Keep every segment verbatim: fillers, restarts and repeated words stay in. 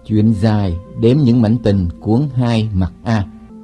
Chuyện dài đếm những mảnh tình cuốn hai mặt A.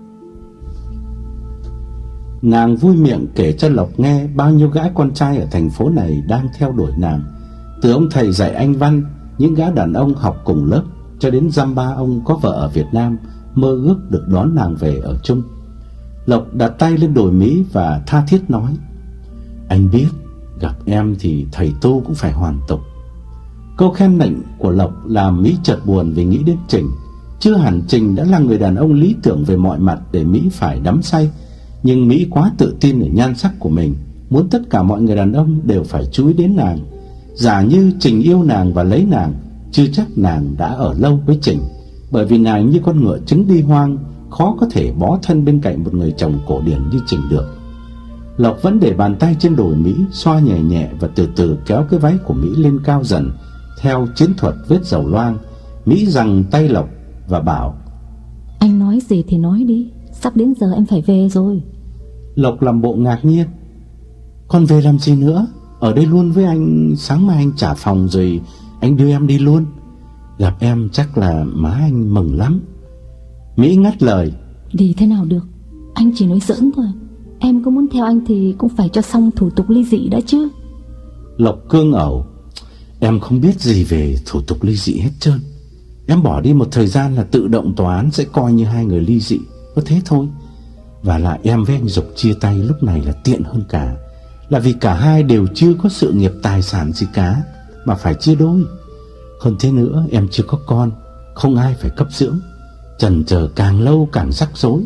Nàng vui miệng kể cho Lộc nghe bao nhiêu gã con trai ở thành phố này đang theo đuổi nàng. Từ ông thầy dạy Anh văn, những gã đàn ông học cùng lớp, cho đến dăm ba ông có vợ ở Việt Nam mơ ước được đón nàng về ở chung. Lộc đặt tay lên đùi Mỹ và tha thiết nói: "Anh biết, gặp em thì thầy tu cũng phải hoàn tục." Câu khen nịnh của Lộc làm Mỹ chợt buồn vì nghĩ đến Trình. Chưa hẳn Trình đã là người đàn ông lý tưởng về mọi mặt để Mỹ phải đắm say, nhưng Mỹ quá tự tin ở nhan sắc của mình, muốn tất cả mọi người đàn ông đều phải chú ý đến nàng. Giả như Trình yêu nàng và lấy nàng, chưa chắc nàng đã ở lâu với Trình, bởi vì nàng như con ngựa trứng đi hoang, khó có thể bó thân bên cạnh một người chồng cổ điển như Trình được. Lộc vẫn để bàn tay trên đùi Mỹ, xoa nhẹ nhẹ và từ từ kéo cái váy của Mỹ lên cao dần theo chiến thuật vết dầu loang. Mỹ giằng tay Lộc và bảo: "Anh nói gì thì nói đi, sắp đến giờ em phải về rồi." Lộc làm bộ ngạc nhiên: "Con về làm gì nữa? Ở đây luôn với anh, sáng mai anh trả phòng rồi anh đưa em đi luôn. Gặp em chắc là má anh mừng lắm." Mỹ ngắt lời: "Đi thế nào được, anh chỉ nói giỡn thôi. Em có muốn theo anh thì cũng phải cho xong thủ tục ly dị đã chứ." Lộc cương ẩu: "Em không biết gì về thủ tục ly dị hết trơn. Em bỏ đi một thời gian là tự động tòa án sẽ coi như hai người ly dị, có thế thôi. Và lại em với anh Dục chia tay lúc này là tiện hơn cả, là vì cả hai đều chưa có sự nghiệp tài sản gì cả mà phải chia đôi. Hơn thế nữa, em chưa có con, không ai phải cấp dưỡng, chần chờ càng lâu càng rắc rối."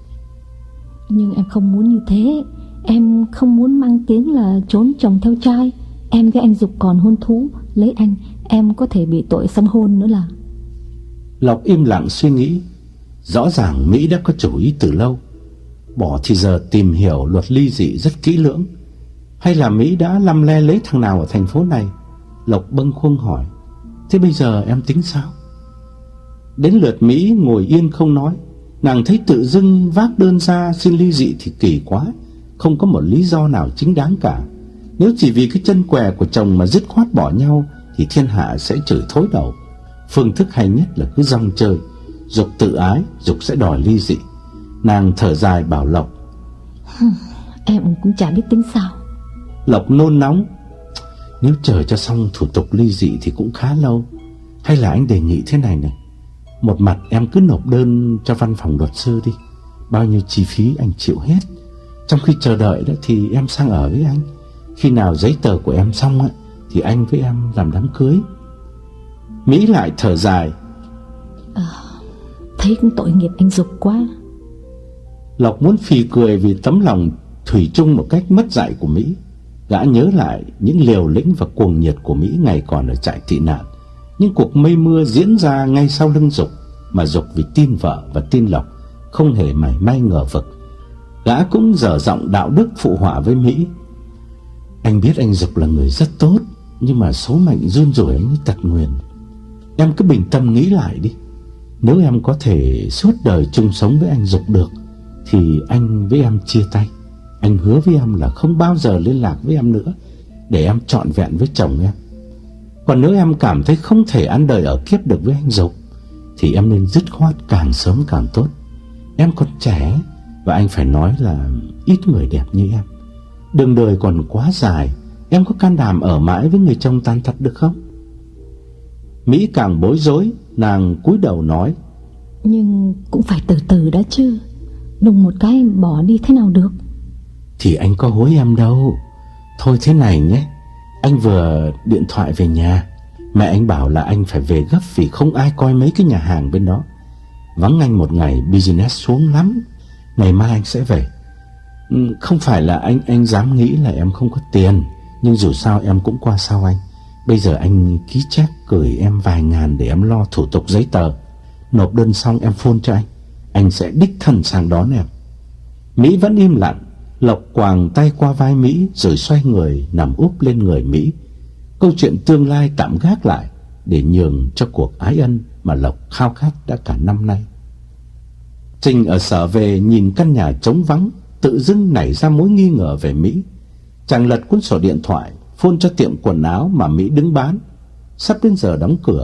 "Nhưng em không muốn như thế. Em không muốn mang tiếng là trốn chồng theo trai. Em với anh Dục còn hôn thú, lấy anh em có thể bị tội xâm hôn nữa là." Lộc im lặng suy nghĩ. Rõ ràng Mỹ đã có chủ ý từ lâu. Bỏ thì giờ tìm hiểu luật ly dị rất kỹ lưỡng. Hay là Mỹ đã lăm le lấy thằng nào ở thành phố này? Lộc bâng khuâng hỏi: "Thế bây giờ em tính sao?" Đến lượt Mỹ ngồi yên không nói. Nàng thấy tự dưng vác đơn ra xin ly dị thì kỳ quá, không có một lý do nào chính đáng cả. Nếu chỉ vì cái chân què của chồng mà dứt khoát bỏ nhau thì thiên hạ sẽ chửi thối đầu. Phương thức hay nhất là cứ rong chơi. Dục tự ái, Dục sẽ đòi ly dị. Nàng thở dài bảo Lộc: "Em cũng chả biết tính sao." Lộc nôn nóng: "Nếu chờ cho xong thủ tục ly dị thì cũng khá lâu. Hay là anh đề nghị thế này này, một mặt em cứ nộp đơn cho văn phòng luật sư đi, bao nhiêu chi phí anh chịu hết. Trong khi chờ đợi đó thì em sang ở với anh. Khi nào giấy tờ của em xong á, thì anh với em làm đám cưới." Mỹ lại thở dài: à, "Thấy cũng tội nghiệp anh Dục quá." Lộc muốn phì cười vì tấm lòng thủy chung một cách mất dạy của Mỹ. Gã nhớ lại những liều lĩnh và cuồng nhiệt của Mỹ ngày còn ở trại tị nạn, những cuộc mây mưa diễn ra ngay sau lưng Dục, mà Dục vì tin vợ và tin Lộc không hề mảy may ngờ vực. Gã cũng dở giọng đạo đức phụ họa với Mỹ: "Anh biết anh Dục là người rất tốt, nhưng mà số mệnh run rủi anh ấy tật nguyền. Em cứ bình tâm nghĩ lại đi. Nếu em có thể suốt đời chung sống với anh Dục được thì anh với em chia tay. Anh hứa với em là không bao giờ liên lạc với em nữa, để em trọn vẹn với chồng em. Còn nếu em cảm thấy không thể ăn đời ở kiếp được với anh Dục thì em nên dứt khoát càng sớm càng tốt. Em còn trẻ, và anh phải nói là ít người đẹp như em. Đường đời còn quá dài, em có can đảm ở mãi với người chồng tàn tật được không?" Mỹ càng bối rối, nàng cúi đầu nói: "Nhưng cũng phải từ từ đã chứ, đùng một cái bỏ đi thế nào được." "Thì anh có hối em đâu. Thôi thế này nhé, anh vừa điện thoại về nhà. Mẹ anh bảo là anh phải về gấp vì không ai coi mấy cái nhà hàng bên đó. Vắng anh một ngày business xuống lắm. Ngày mai anh sẽ về. Không phải là anh anh dám nghĩ là em không có tiền, nhưng dù sao em cũng qua sau anh. Bây giờ anh ký check gửi em vài ngàn để em lo thủ tục giấy tờ. Nộp đơn xong em phone cho anh, anh sẽ đích thân sang đón em." Mỹ vẫn im lặng. Lộc quàng tay qua vai Mỹ rồi xoay người nằm úp lên người Mỹ. Câu chuyện tương lai tạm gác lại để nhường cho cuộc ái ân mà Lộc khao khát đã cả năm nay. Trình ở sở về nhìn căn nhà trống vắng, tự dưng nảy ra mối nghi ngờ về Mỹ. Chàng lật cuốn sổ điện thoại, phone cho tiệm quần áo mà Mỹ đứng bán. Sắp đến giờ đóng cửa,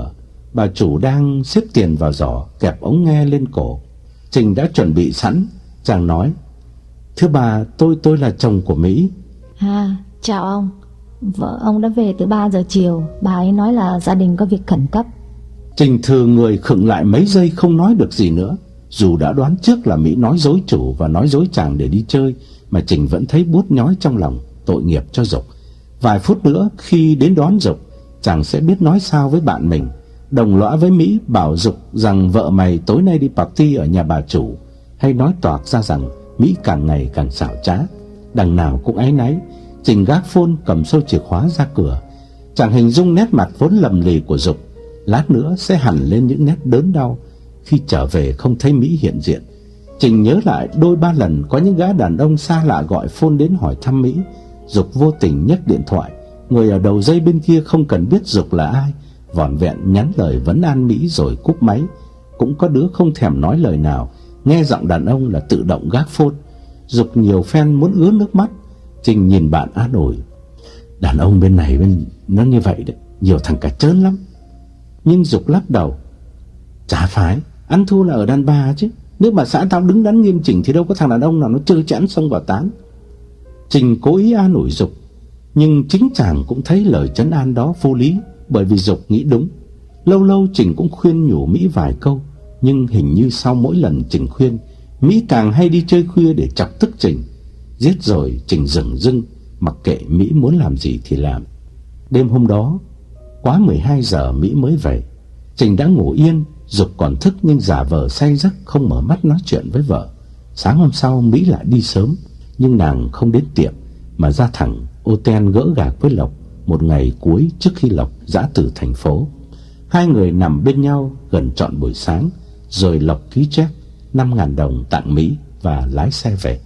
Bà chủ đang xếp tiền vào giỏ, kẹp ống nghe lên cổ. Trình đã chuẩn bị sẵn. Chàng nói: "Thưa bà, tôi tôi là chồng của Mỹ." À, chào ông. Vợ ông đã về từ ba giờ chiều. Bà ấy nói là gia đình có việc khẩn cấp. Trình thừ người khựng lại mấy giây không nói được gì nữa. Dù đã đoán trước là Mỹ nói dối chủ và nói dối chàng để đi chơi, mà Trình vẫn thấy buốt nhói trong lòng, tội nghiệp cho Dục. Vài phút nữa khi đến đón Dục, chàng sẽ biết nói sao với bạn mình. Đồng lõa với Mỹ bảo Dục rằng vợ mày tối nay đi party ở nhà bà chủ, hay nói toạc ra rằng Mỹ càng ngày càng xảo trá. Đằng nào cũng áy náy, Trình gác phone cầm sâu chìa khóa ra cửa. Chàng hình dung nét mặt vốn lầm lì của Dục lát nữa sẽ hằn lên những nét đớn đau khi trở về không thấy Mỹ hiện diện. Trình nhớ lại đôi ba lần có những gã đàn ông xa lạ gọi phone đến hỏi thăm Mỹ. Dục vô tình nhấc điện thoại. Người ở đầu dây bên kia không cần biết Dục là ai, vỏn vẹn nhắn lời vấn an Mỹ rồi cúp máy. Cũng có đứa không thèm nói lời nào, nghe giọng đàn ông là tự động gác phone. Dục nhiều phen muốn ứa nước mắt. Trình nhìn bạn an ủi: "Đàn ông bên này bên nó như vậy đấy, nhiều thằng cả trớn lắm." Nhưng Dục lắc đầu: "Chả phải, ăn thua là ở đàn bà chứ. Nếu bà xã tao đứng đắn nghiêm chỉnh thì đâu có thằng đàn ông nào nó trơ trẽn xông vào tán." Trình cố ý an ủi Dục, nhưng chính chàng cũng thấy lời trấn an đó vô lý, bởi vì Dục nghĩ đúng. Lâu lâu Trình cũng khuyên nhủ Mỹ vài câu, nhưng hình như sau mỗi lần Trình khuyên, Mỹ càng hay đi chơi khuya để chọc tức Trình. Giết rồi Trình dửng dưng, mặc kệ Mỹ muốn làm gì thì làm. Đêm hôm đó, quá mười hai giờ Mỹ mới về. Trình đã ngủ yên, Dục còn thức nhưng giả vờ say giấc không mở mắt nói chuyện với vợ. Sáng hôm sau Mỹ lại đi sớm, nhưng nàng không đến tiệm mà ra thẳng hotel gỡ gạc với Lộc một ngày cuối trước khi Lộc dã từ thành phố. Hai người nằm bên nhau gần trọn buổi sáng, rồi Lộc ký check năm ngàn đồng tặng Mỹ và lái xe về.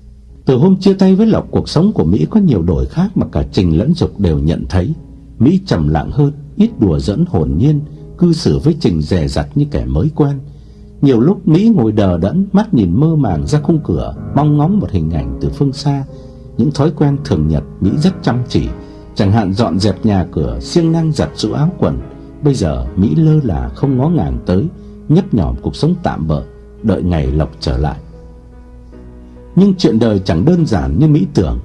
Từ hôm chia tay với Lộc, cuộc sống của Mỹ có nhiều đổi khác mà cả Trình lẫn Dục đều nhận thấy. Mỹ trầm lặng hơn, ít đùa giỡn hồn nhiên, cư xử với Trình dè dặt như kẻ mới quen. Nhiều lúc Mỹ ngồi đờ đẫn, mắt nhìn mơ màng ra khung cửa, mong ngóng một hình ảnh từ phương xa. Những thói quen thường nhật Mỹ rất chăm chỉ, chẳng hạn dọn dẹp nhà cửa, siêng năng giặt giũ áo quần. Bây giờ Mỹ lơ là không ngó ngàng tới, nhấp nhổm cuộc sống tạm bợ, đợi ngày Lộc trở lại. Nhưng chuyện đời chẳng đơn giản như Mỹ tưởng.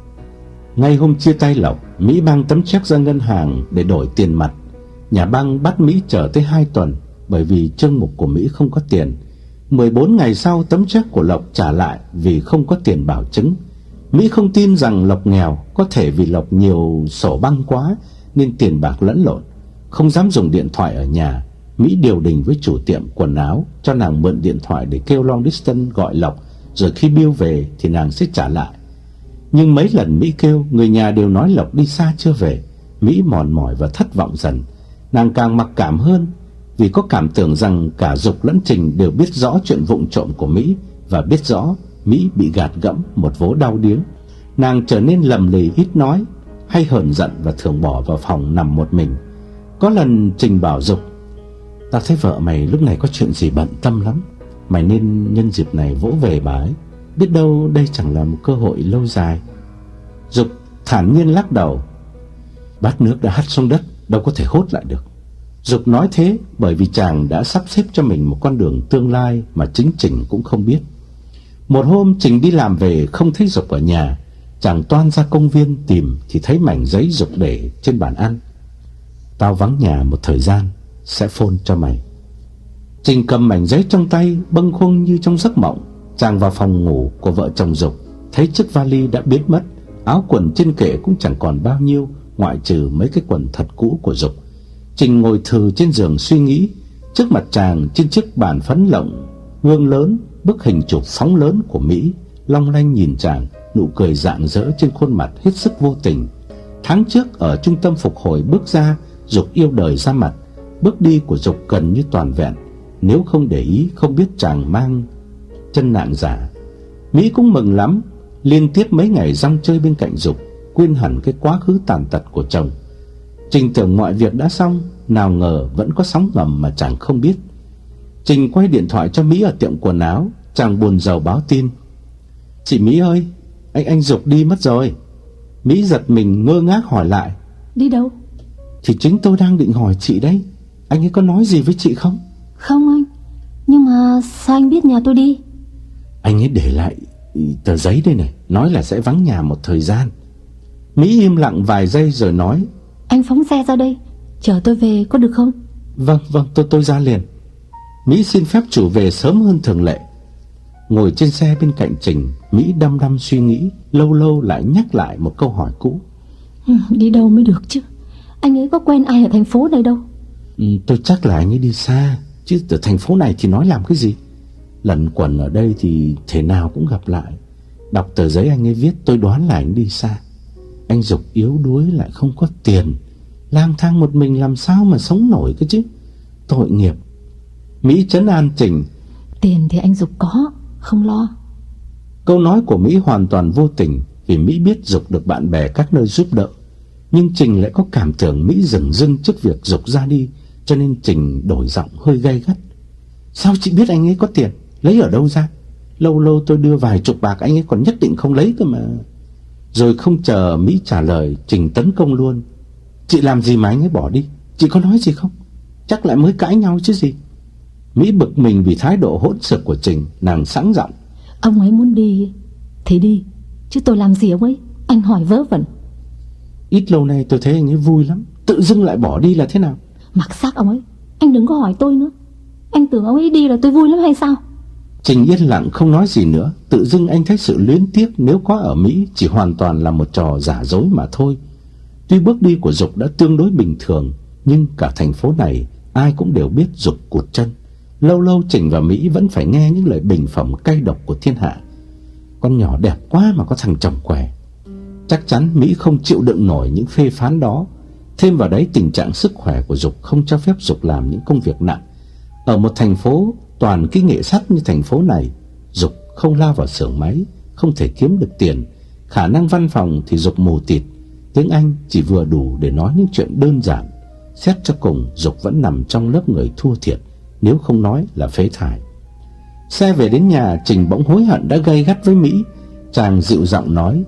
Ngay hôm chia tay Lộc, Mỹ mang tấm check ra ngân hàng để đổi tiền mặt. Nhà băng bắt Mỹ chờ tới hai tuần, bởi vì chương mục của Mỹ không có tiền. mười bốn ngày sau, tấm check của Lộc trả lại vì không có tiền bảo chứng. Mỹ không tin rằng Lộc nghèo, có thể vì Lộc nhiều sổ băng quá nên tiền bạc lẫn lộn. Không dám dùng điện thoại ở nhà, Mỹ điều đình với chủ tiệm quần áo cho nàng mượn điện thoại để kêu long distance gọi Lộc, rồi khi bill về thì nàng sẽ trả lại. Nhưng mấy lần Mỹ kêu, người nhà đều nói Lộc đi xa chưa về. Mỹ mòn mỏi và thất vọng dần. Nàng càng mặc cảm hơn, vì có cảm tưởng rằng cả Dục lẫn Trình đều biết rõ chuyện vụng trộm của Mỹ, và biết rõ Mỹ bị gạt gẫm một vố đau điếng. Nàng trở nên lầm lì, ít nói, hay hờn giận và thường bỏ vào phòng nằm một mình. Có lần Trình bảo Dục: "Tao thấy vợ mày lúc này có chuyện gì bận tâm lắm, mày nên nhân dịp này vỗ về bà ấy, biết đâu đây chẳng là một cơ hội lâu dài." Dục thản nhiên lắc đầu: "Bát nước đã hắt xuống đất, đâu có thể hốt lại được." Dục nói thế bởi vì chàng đã sắp xếp cho mình một con đường tương lai mà chính Trình cũng không biết. Một hôm Trình đi làm về không thấy Dục ở nhà. Chàng toan ra công viên tìm thì thấy mảnh giấy Dục để trên bàn ăn: "Tao vắng nhà một thời gian, sẽ phone cho mày." Trình cầm mảnh giấy trong tay, bâng khuâng như trong giấc mộng. Chàng vào phòng ngủ của vợ chồng Dục, thấy chiếc vali đã biến mất, áo quần trên kệ cũng chẳng còn bao nhiêu, ngoại trừ mấy cái quần thật cũ của Dục. Trình ngồi thừ trên giường suy nghĩ. Trước mặt chàng, trên chiếc bàn phấn lộng gương lớn, bức hình chụp phóng lớn của Mỹ long lanh nhìn chàng, nụ cười rạng rỡ trên khuôn mặt hết sức vô tình. Tháng trước ở trung tâm phục hồi bước ra, Dục yêu đời ra mặt. Bước đi của Dục gần như toàn vẹn, nếu không để ý không biết chàng mang chân nạng giả. Mỹ cũng mừng lắm, liên tiếp mấy ngày rong chơi bên cạnh Dục, quên hẳn cái quá khứ tàn tật của chồng. Trình tưởng mọi việc đã xong, nào ngờ vẫn có sóng ngầm mà chàng không biết. Trình quay điện thoại cho Mỹ ở tiệm quần áo. Chàng buồn rầu báo tin: "Chị Mỹ ơi, anh anh Dục đi mất rồi." Mỹ giật mình ngơ ngác hỏi lại: "Đi đâu?" "Thì chính tôi đang định hỏi chị đấy." Anh ấy có nói gì với chị không? Không anh. Nhưng mà sao anh biết nhà tôi đi? Anh ấy để lại tờ giấy đây này, nói là sẽ vắng nhà một thời gian. Mỹ im lặng vài giây rồi nói: Anh phóng xe ra đây, chở tôi về có được không? Vâng, vâng, tôi tôi ra liền. Mỹ xin phép chủ về sớm hơn thường lệ. Ngồi trên xe bên cạnh Trình, Mỹ đăm đăm suy nghĩ, lâu lâu lại nhắc lại một câu hỏi cũ. Ừ, đi đâu mới được chứ? Anh ấy có quen ai ở thành phố này đâu. ừ, Tôi chắc là anh ấy đi xa, chứ ở thành phố này thì nói làm cái gì. Lẩn quẩn ở đây thì thế nào cũng gặp lại. Đọc tờ giấy anh ấy viết, tôi đoán là anh đi xa. Anh Dục yếu đuối lại không có tiền, lang thang một mình làm sao mà sống nổi cơ chứ. Tội nghiệp. Mỹ trấn an Trình: Tiền thì anh Dục có, không lo. Câu nói của Mỹ hoàn toàn vô tình, vì Mỹ biết Dục được bạn bè các nơi giúp đỡ. Nhưng Trình lại có cảm tưởng Mỹ dửng dưng trước việc Dục ra đi, cho nên Trình đổi giọng hơi gay gắt: Sao chị biết anh ấy có tiền? Lấy ở đâu ra? Lâu lâu tôi đưa vài chục bạc anh ấy còn nhất định không lấy cơ mà. Rồi không chờ Mỹ trả lời, Trình tấn công luôn: Chị làm gì mà anh ấy bỏ đi? Chị có nói gì không? Chắc lại mới cãi nhau chứ gì. Mỹ bực mình vì thái độ hỗn xược của Trình, nàng sẵn giọng: Ông ấy muốn đi thì đi, chứ tôi làm gì ông ấy? Anh hỏi vớ vẩn. Ít lâu nay tôi thấy anh ấy vui lắm, tự dưng lại bỏ đi là thế nào? Mặc xác ông ấy, anh đừng có hỏi tôi nữa. Anh tưởng ông ấy đi là tôi vui lắm hay sao? Trình yên lặng không nói gì nữa. Tự dưng anh thấy sự luyến tiếc nếu có ở Mỹ chỉ hoàn toàn là một trò giả dối mà thôi. Tuy bước đi của Dục đã tương đối bình thường, nhưng cả thành phố này ai cũng đều biết Dục cụt chân. Lâu lâu Trình và Mỹ vẫn phải nghe những lời bình phẩm cay độc của thiên hạ: Con nhỏ đẹp quá mà có thằng chồng què. Chắc chắn Mỹ không chịu đựng nổi những phê phán đó. Thêm vào đấy tình trạng sức khỏe của Dục không cho phép Dục làm những công việc nặng. Ở một thành phố toàn kỹ nghệ sắt như thành phố này, Dục không lao vào xưởng máy, không thể kiếm được tiền. Khả năng văn phòng thì Dục mù tịt, tiếng Anh chỉ vừa đủ để nói những chuyện đơn giản. Xét cho cùng, Dục vẫn nằm trong lớp người thua thiệt, nếu không nói là phế thải. Xe về đến nhà, Trình bỗng hối hận đã gay gắt với Mỹ. Chàng dịu giọng nói: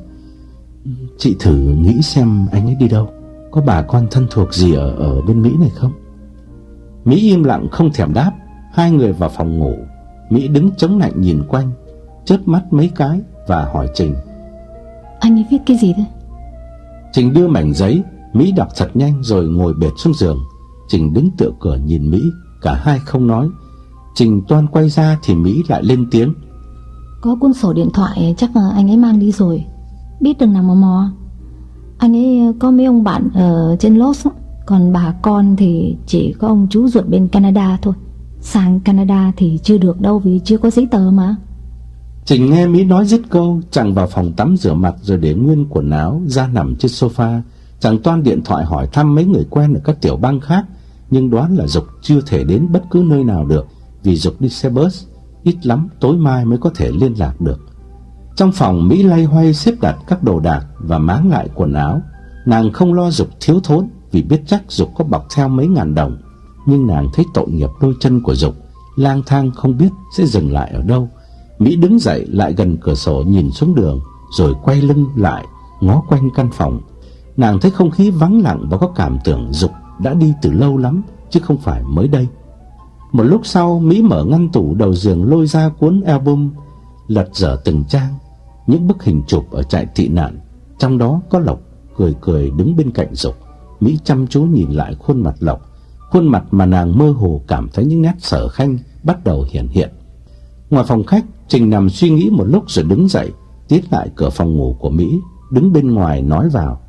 Chị thử nghĩ xem anh ấy đi đâu, có bà con thân thuộc gì ở, ở bên Mỹ này không? Mỹ im lặng không thèm đáp. Hai người vào phòng ngủ. Mỹ đứng chống lạnh nhìn quanh, chớp mắt mấy cái và hỏi Trình: Anh ấy viết cái gì thế? Trình đưa mảnh giấy. Mỹ đọc thật nhanh rồi ngồi bệt xuống giường. Trình đứng tựa cửa nhìn Mỹ. Cả hai không nói. Trình toan quay ra thì Mỹ lại lên tiếng: Có cuốn sổ điện thoại chắc là anh ấy mang đi rồi, biết đừng nào mà mò. Anh ấy có mấy ông bạn ở trên Los, còn bà con thì chỉ có ông chú ruột bên Canada thôi. Sang Canada thì chưa được đâu vì chưa có giấy tờ mà. Trình nghe Mỹ nói dứt câu, chàng vào phòng tắm rửa mặt rồi để nguyên quần áo ra nằm trên sofa. Chàng toan điện thoại hỏi thăm mấy người quen ở các tiểu bang khác, nhưng đoán là Dục chưa thể đến bất cứ nơi nào được, vì Dục đi xe bus, ít lắm tối mai mới có thể liên lạc được. Trong phòng, Mỹ loay hoay xếp đặt các đồ đạc và máng lại quần áo. Nàng không lo Dục thiếu thốn, vì biết chắc Dục có bọc theo mấy ngàn đồng. Nhưng nàng thấy tội nghiệp đôi chân của Dục, lang thang không biết sẽ dừng lại ở đâu. Mỹ đứng dậy lại gần cửa sổ nhìn xuống đường, rồi quay lưng lại ngó quanh căn phòng. Nàng thấy không khí vắng lặng và có cảm tưởng Dục đã đi từ lâu lắm, chứ không phải mới đây. Một lúc sau, Mỹ mở ngăn tủ đầu giường lôi ra cuốn album, lật dở từng trang. Những bức hình chụp ở trại tị nạn, trong đó có Lộc cười cười đứng bên cạnh Dục. Mỹ chăm chú nhìn lại khuôn mặt Lộc, khuôn mặt mà nàng mơ hồ cảm thấy những nét sở khanh bắt đầu hiện hiện. Ngoài phòng khách, Trình nằm suy nghĩ một lúc rồi đứng dậy, tiến lại cửa phòng ngủ của Mỹ, đứng bên ngoài nói vào: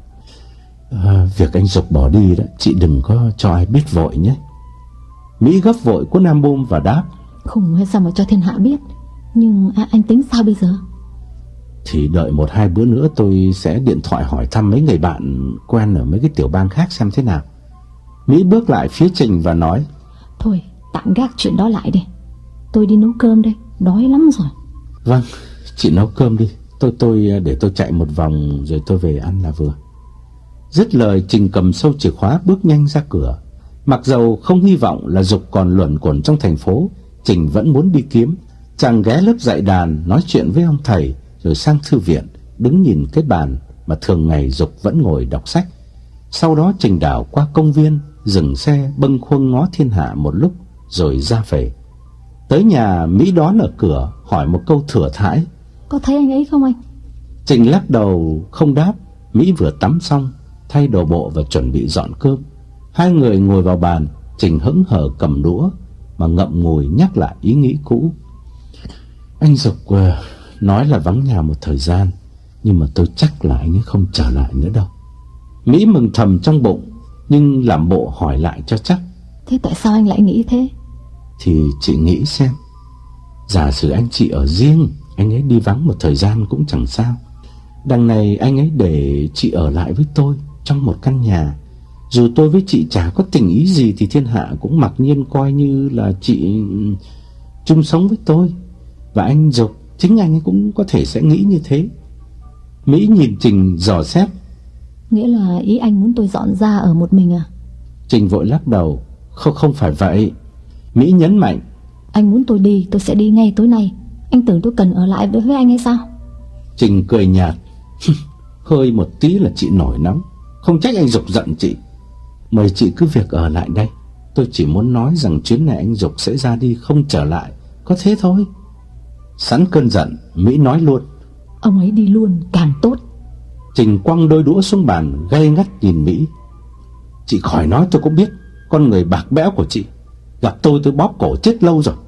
à, Việc anh Dục bỏ đi đó, chị đừng có cho ai biết vội nhé. Mỹ gấp vội cuốn album và đáp: Khùng hay sao mà cho thiên hạ biết. Nhưng à, anh tính sao bây giờ? Thì đợi một hai bữa nữa tôi sẽ điện thoại hỏi thăm mấy người bạn quen ở mấy cái tiểu bang khác xem thế nào. Mỹ bước lại phía Trình và nói: Thôi tạm gác chuyện đó lại đi, tôi đi nấu cơm đây, đói lắm rồi. Vâng, chị nấu cơm đi, Tôi tôi để tôi chạy một vòng rồi tôi về ăn là vừa. Dứt lời, Trình cầm sâu chìa khóa bước nhanh ra cửa. Mặc dầu không hy vọng là Dục còn luẩn quẩn trong thành phố, Trình vẫn muốn đi kiếm. Chàng ghé lớp dạy đàn, nói chuyện với ông thầy, rồi sang thư viện, đứng nhìn cái bàn mà thường ngày Dục vẫn ngồi đọc sách. Sau đó Trình đảo qua công viên, dừng xe bâng khuâng ngó thiên hạ một lúc rồi ra về. Tới nhà, Mỹ đón ở cửa, hỏi một câu thừa thãi: Có thấy anh ấy không anh? Trình lắc đầu không đáp. Mỹ vừa tắm xong, thay đồ bộ và chuẩn bị dọn cơm. Hai người ngồi vào bàn, Trình hững hờ cầm đũa mà ngậm ngùi nhắc lại ý nghĩ cũ. Anh Dục nói là vắng nhà một thời gian, nhưng mà tôi chắc là anh ấy không trở lại nữa đâu. Mỹ mừng thầm trong bụng, nhưng làm bộ hỏi lại cho chắc. Thế tại sao anh lại nghĩ thế? Thì chị nghĩ xem, giả sử anh chị ở riêng, anh ấy đi vắng một thời gian cũng chẳng sao. Đằng này anh ấy để chị ở lại với tôi trong một căn nhà. Dù tôi với chị chả có tình ý gì thì thiên hạ cũng mặc nhiên coi như là chị chung sống với tôi. Và anh Dục, chính anh ấy cũng có thể sẽ nghĩ như thế. Mỹ nhìn Trình dò xét. Nghĩa là ý anh muốn tôi dọn ra ở một mình à? Trình vội lắc đầu. Không, không phải vậy. Mỹ nhấn mạnh. Anh muốn tôi đi, tôi sẽ đi ngay tối nay. Anh tưởng tôi cần ở lại với anh hay sao? Trình cười nhạt. Hơi một tí là chị nổi nóng. Không trách anh Dục giận chị. Mời chị cứ việc ở lại đây. Tôi chỉ muốn nói rằng chuyến này anh Dục sẽ ra đi không trở lại, có thế thôi. Sẵn cơn giận, Mỹ nói luôn. Ông ấy đi luôn càng tốt. Trình quăng đôi đũa xuống bàn, gay ngắt nhìn Mỹ. Chị khỏi nói tôi cũng biết. Con người bạc bẽo của chị, gặp tôi tôi bóp cổ chết lâu rồi.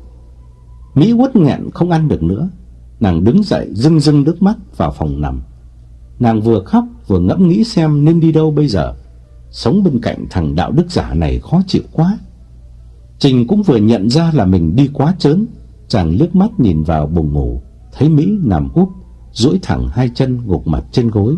Mỹ uất nghẹn không ăn được nữa. Nàng đứng dậy rưng rưng nước mắt vào phòng nằm. Nàng vừa khóc vừa ngẫm nghĩ xem nên đi đâu bây giờ. Sống bên cạnh thằng đạo đức giả này khó chịu quá. Trình cũng vừa nhận ra là mình đi quá chớn. Chàng liếc mắt nhìn vào buồng ngủ, thấy Mỹ nằm úp, duỗi thẳng hai chân gục mặt trên gối.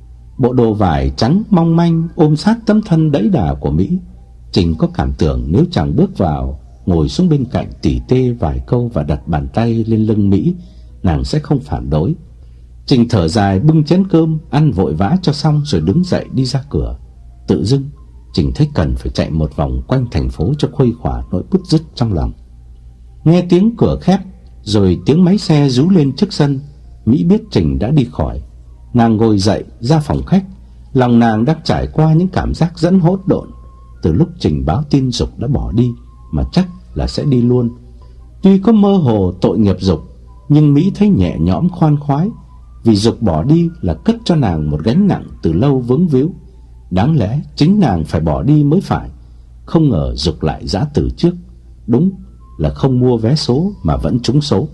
Bộ đồ vải trắng mong manh ôm sát tấm thân đẫy đà của Mỹ. Trình có cảm tưởng nếu chàng bước vào, ngồi xuống bên cạnh tỉ tê vài câu và đặt bàn tay lên lưng Mỹ, nàng sẽ không phản đối. Trình thở dài bưng chén cơm ăn vội vã cho xong rồi đứng dậy đi ra cửa. Tự dưng Trình thấy cần phải chạy một vòng quanh thành phố cho khuây khỏa nỗi bứt rứt trong lòng. Nghe tiếng cửa khép rồi tiếng máy xe rú lên trước sân, Mỹ biết Trình đã đi khỏi. Nàng ngồi dậy ra phòng khách. Lòng nàng đang trải qua những cảm giác dẫn hỗn độn. Từ lúc Trình báo tin Dục đã bỏ đi, mà chắc là sẽ đi luôn. Tuy có mơ hồ tội nghiệp Dục, nhưng Mỹ thấy nhẹ nhõm khoan khoái. Vì Dục bỏ đi là cất cho nàng một gánh nặng từ lâu vướng víu. Đáng lẽ chính nàng phải bỏ đi mới phải. Không ngờ Dục lại giã từ trước. Đúng là không mua vé số mà vẫn trúng số.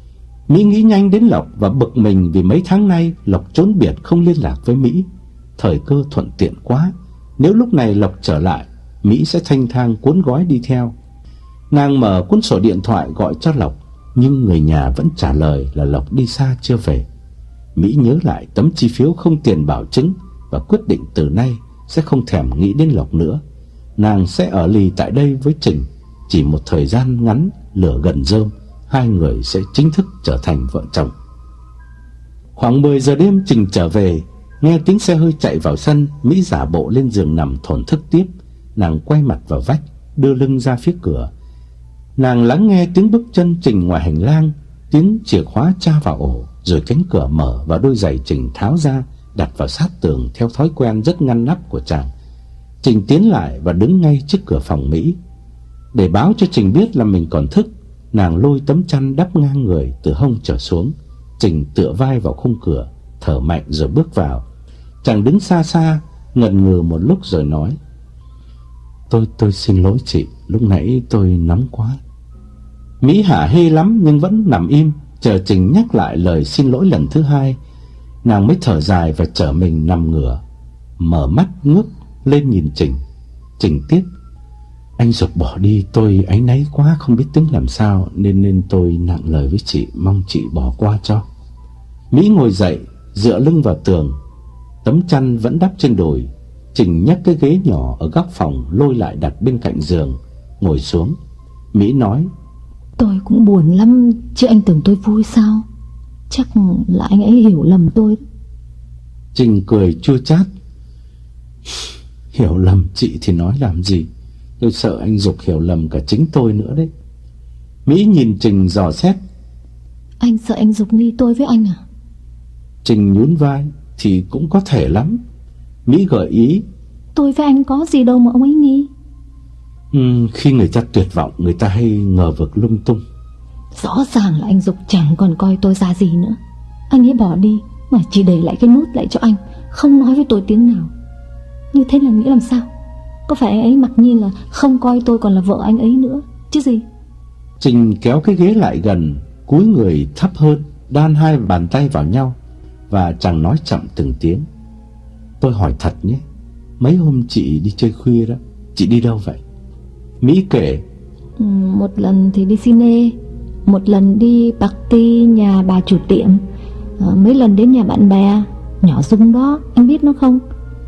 Mỹ nghĩ nhanh đến Lộc và bực mình vì mấy tháng nay Lộc trốn biệt không liên lạc với Mỹ. Thời cơ thuận tiện quá. Nếu lúc này Lộc trở lại, Mỹ sẽ thanh thang cuốn gói đi theo. Nàng mở cuốn sổ điện thoại gọi cho Lộc, nhưng người nhà vẫn trả lời là Lộc đi xa chưa về. Mỹ nhớ lại tấm chi phiếu không tiền bảo chứng và quyết định từ nay sẽ không thèm nghĩ đến Lộc nữa. Nàng sẽ ở lì tại đây với Trình. Chỉ một thời gian ngắn, lửa gần rơm, hai người sẽ chính thức trở thành vợ chồng. Khoảng mười giờ đêm Trình trở về. Nghe tiếng xe hơi chạy vào sân, Mỹ giả bộ lên giường nằm thổn thức tiếp. Nàng quay mặt vào vách, đưa lưng ra phía cửa. Nàng lắng nghe tiếng bước chân Trình ngoài hành lang, tiếng chìa khóa tra vào ổ, rồi cánh cửa mở và đôi giày Trình tháo ra, đặt vào sát tường theo thói quen rất ngăn nắp của chàng. Trình tiến lại và đứng ngay trước cửa phòng Mỹ. Để báo cho Trình biết là mình còn thức, nàng lôi tấm chăn đắp ngang người từ hông trở xuống. Trình tựa vai vào khung cửa, thở mạnh rồi bước vào. Chàng đứng xa xa, ngần ngừ một lúc rồi nói: Tôi tôi xin lỗi chị, lúc nãy tôi nóng quá. Mỹ hả hê lắm nhưng vẫn nằm im, chờ Trình nhắc lại lời xin lỗi lần thứ hai. Nàng mới thở dài và trở mình nằm ngửa, mở mắt ngước lên nhìn Trình. Trình tiếp: Anh Dục bỏ đi tôi áy náy quá, không biết tính làm sao, Nên nên tôi nặng lời với chị, mong chị bỏ qua cho. Mỹ ngồi dậy, dựa lưng vào tường, tấm chăn vẫn đắp trên đùi. Trình nhấc cái ghế nhỏ ở góc phòng lôi lại đặt bên cạnh giường, ngồi xuống. Mỹ nói: Tôi cũng buồn lắm, chứ anh tưởng tôi vui sao? Chắc là anh ấy hiểu lầm tôi. Trình cười chua chát: Hiểu lầm chị thì nói làm gì, tôi sợ anh Dục hiểu lầm cả chính tôi nữa đấy. Mỹ nhìn Trình dò xét: Anh sợ anh Dục nghi tôi với anh à? Trình nhún vai: Thì cũng có thể lắm. Mỹ gợi ý: Tôi với anh có gì đâu mà ông ấy nghi. Ừ, khi người ta tuyệt vọng, người ta hay ngờ vực lung tung. Rõ ràng là anh Dục chẳng còn coi tôi ra gì nữa. Anh ấy bỏ đi mà chỉ để lại cái nút lại cho anh, không nói với tôi tiếng nào. Như thế là nghĩa làm sao? Có phải anh ấy mặc nhiên là không coi tôi còn là vợ anh ấy nữa chứ gì? Trình kéo cái ghế lại gần, cúi người thấp hơn, đan hai bàn tay vào nhau, và chàng nói chậm từng tiếng. Tôi hỏi thật nhé, mấy hôm chị đi chơi khuya đó, chị đi đâu vậy? Mỹ kể. ừ, Một lần thì đi cine, một lần đi party nhà bà chủ tiệm, à, mấy lần đến nhà bạn bè. Nhỏ Dung đó, anh biết nó không?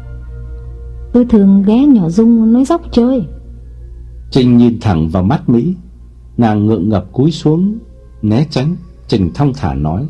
Tôi thường ghé nhỏ Dung nói dóc chơi. Trình nhìn thẳng vào mắt Mỹ. Nàng ngượng ngập cúi xuống né tránh. Trình thong thả nói,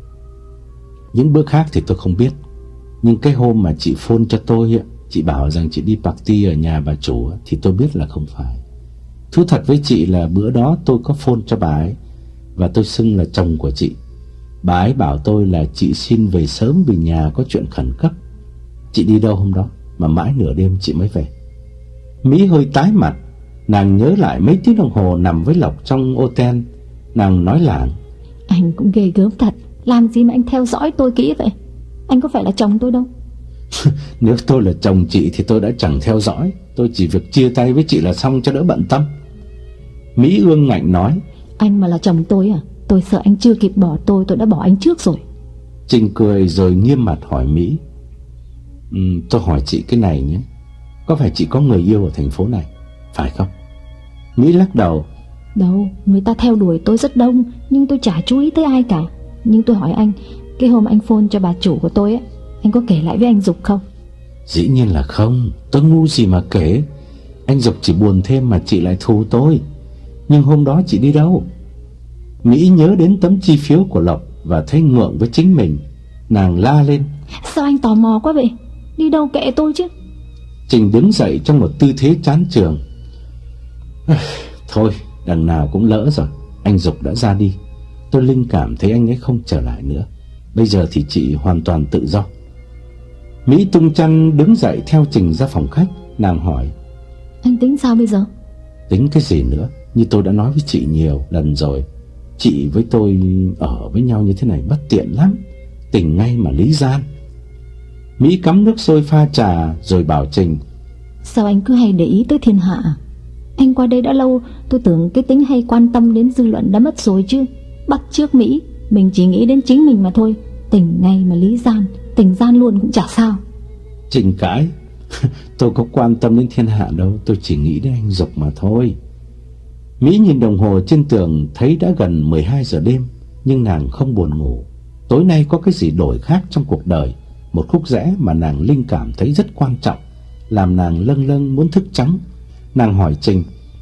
những bữa khác thì tôi không biết, nhưng cái hôm mà chị phone cho tôi, chị bảo rằng chị đi party ở nhà bà chủ, thì tôi biết là không phải. Thú thật với chị là bữa đó tôi có phone cho bà ấy, và tôi xưng là chồng của chị. Bà ấy bảo tôi là chị xin về sớm vì nhà có chuyện khẩn cấp. Chị đi đâu hôm đó mà mãi nửa đêm chị mới về? Mỹ hơi tái mặt. Nàng nhớ lại mấy tiếng đồng hồ nằm với Lộc trong hotel. Nàng nói làng, anh cũng ghê gớm thật. Làm gì mà anh theo dõi tôi kỹ vậy? Anh có phải là chồng tôi đâu. Nếu tôi là chồng chị thì tôi đã chẳng theo dõi. Tôi chỉ việc chia tay với chị là xong cho đỡ bận tâm. Mỹ ương ngạnh nói, anh mà là chồng tôi à? Tôi sợ anh chưa kịp bỏ tôi, tôi đã bỏ anh trước rồi. Trình cười rồi nghiêm mặt hỏi Mỹ, ừ, tôi hỏi chị cái này nhé, có phải chị có người yêu ở thành phố này, phải không? Mỹ lắc đầu. Đâu, người ta theo đuổi tôi rất đông, nhưng tôi chả chú ý tới ai cả. Nhưng tôi hỏi anh, cái hôm anh phone cho bà chủ của tôi ấy, anh có kể lại với anh Dục không? Dĩ nhiên là không, tôi ngu gì mà kể. Anh Dục chỉ buồn thêm mà chị lại thù tôi. Nhưng hôm đó chị đi đâu? Mỹ nhớ đến tấm chi phiếu của Lộc và thấy ngượng với chính mình. Nàng la lên, sao anh tò mò quá vậy? Đi đâu kệ tôi chứ. Trình đứng dậy trong một tư thế chán chường. Thôi, đằng nào cũng lỡ rồi. Anh Dục đã ra đi. Tôi linh cảm thấy anh ấy không trở lại nữa. Bây giờ thì chị hoàn toàn tự do. Mỹ tung chăn đứng dậy theo Trình ra phòng khách. Nàng hỏi, anh tính sao bây giờ? Tính cái gì nữa? Như tôi đã nói với chị nhiều lần rồi, chị với tôi ở với nhau như thế này bất tiện lắm. Tình ngay mà lý gian. Mỹ cắm nước sôi pha trà rồi bảo Trình, sao anh cứ hay để ý tới thiên hạ? Anh qua đây đã lâu, tôi tưởng cái tính hay quan tâm đến dư luận đã mất rồi chứ. Bắt chước Mỹ, mình chỉ nghĩ đến chính mình mà thôi. Tình ngay mà lý gian, tình gian luôn cũng chả sao. Trình cãi, tôi có quan tâm đến thiên hạ đâu, tôi chỉ nghĩ đến anh Dục mà thôi. Mỹ nhìn đồng hồ trên tường thấy đã gần mười hai giờ đêm, nhưng nàng không buồn ngủ. Tối nay có cái gì đổi khác trong cuộc đời, một khúc rẽ mà nàng linh cảm thấy rất quan trọng, làm nàng lâng lâng muốn thức trắng. Nàng hỏi Trình,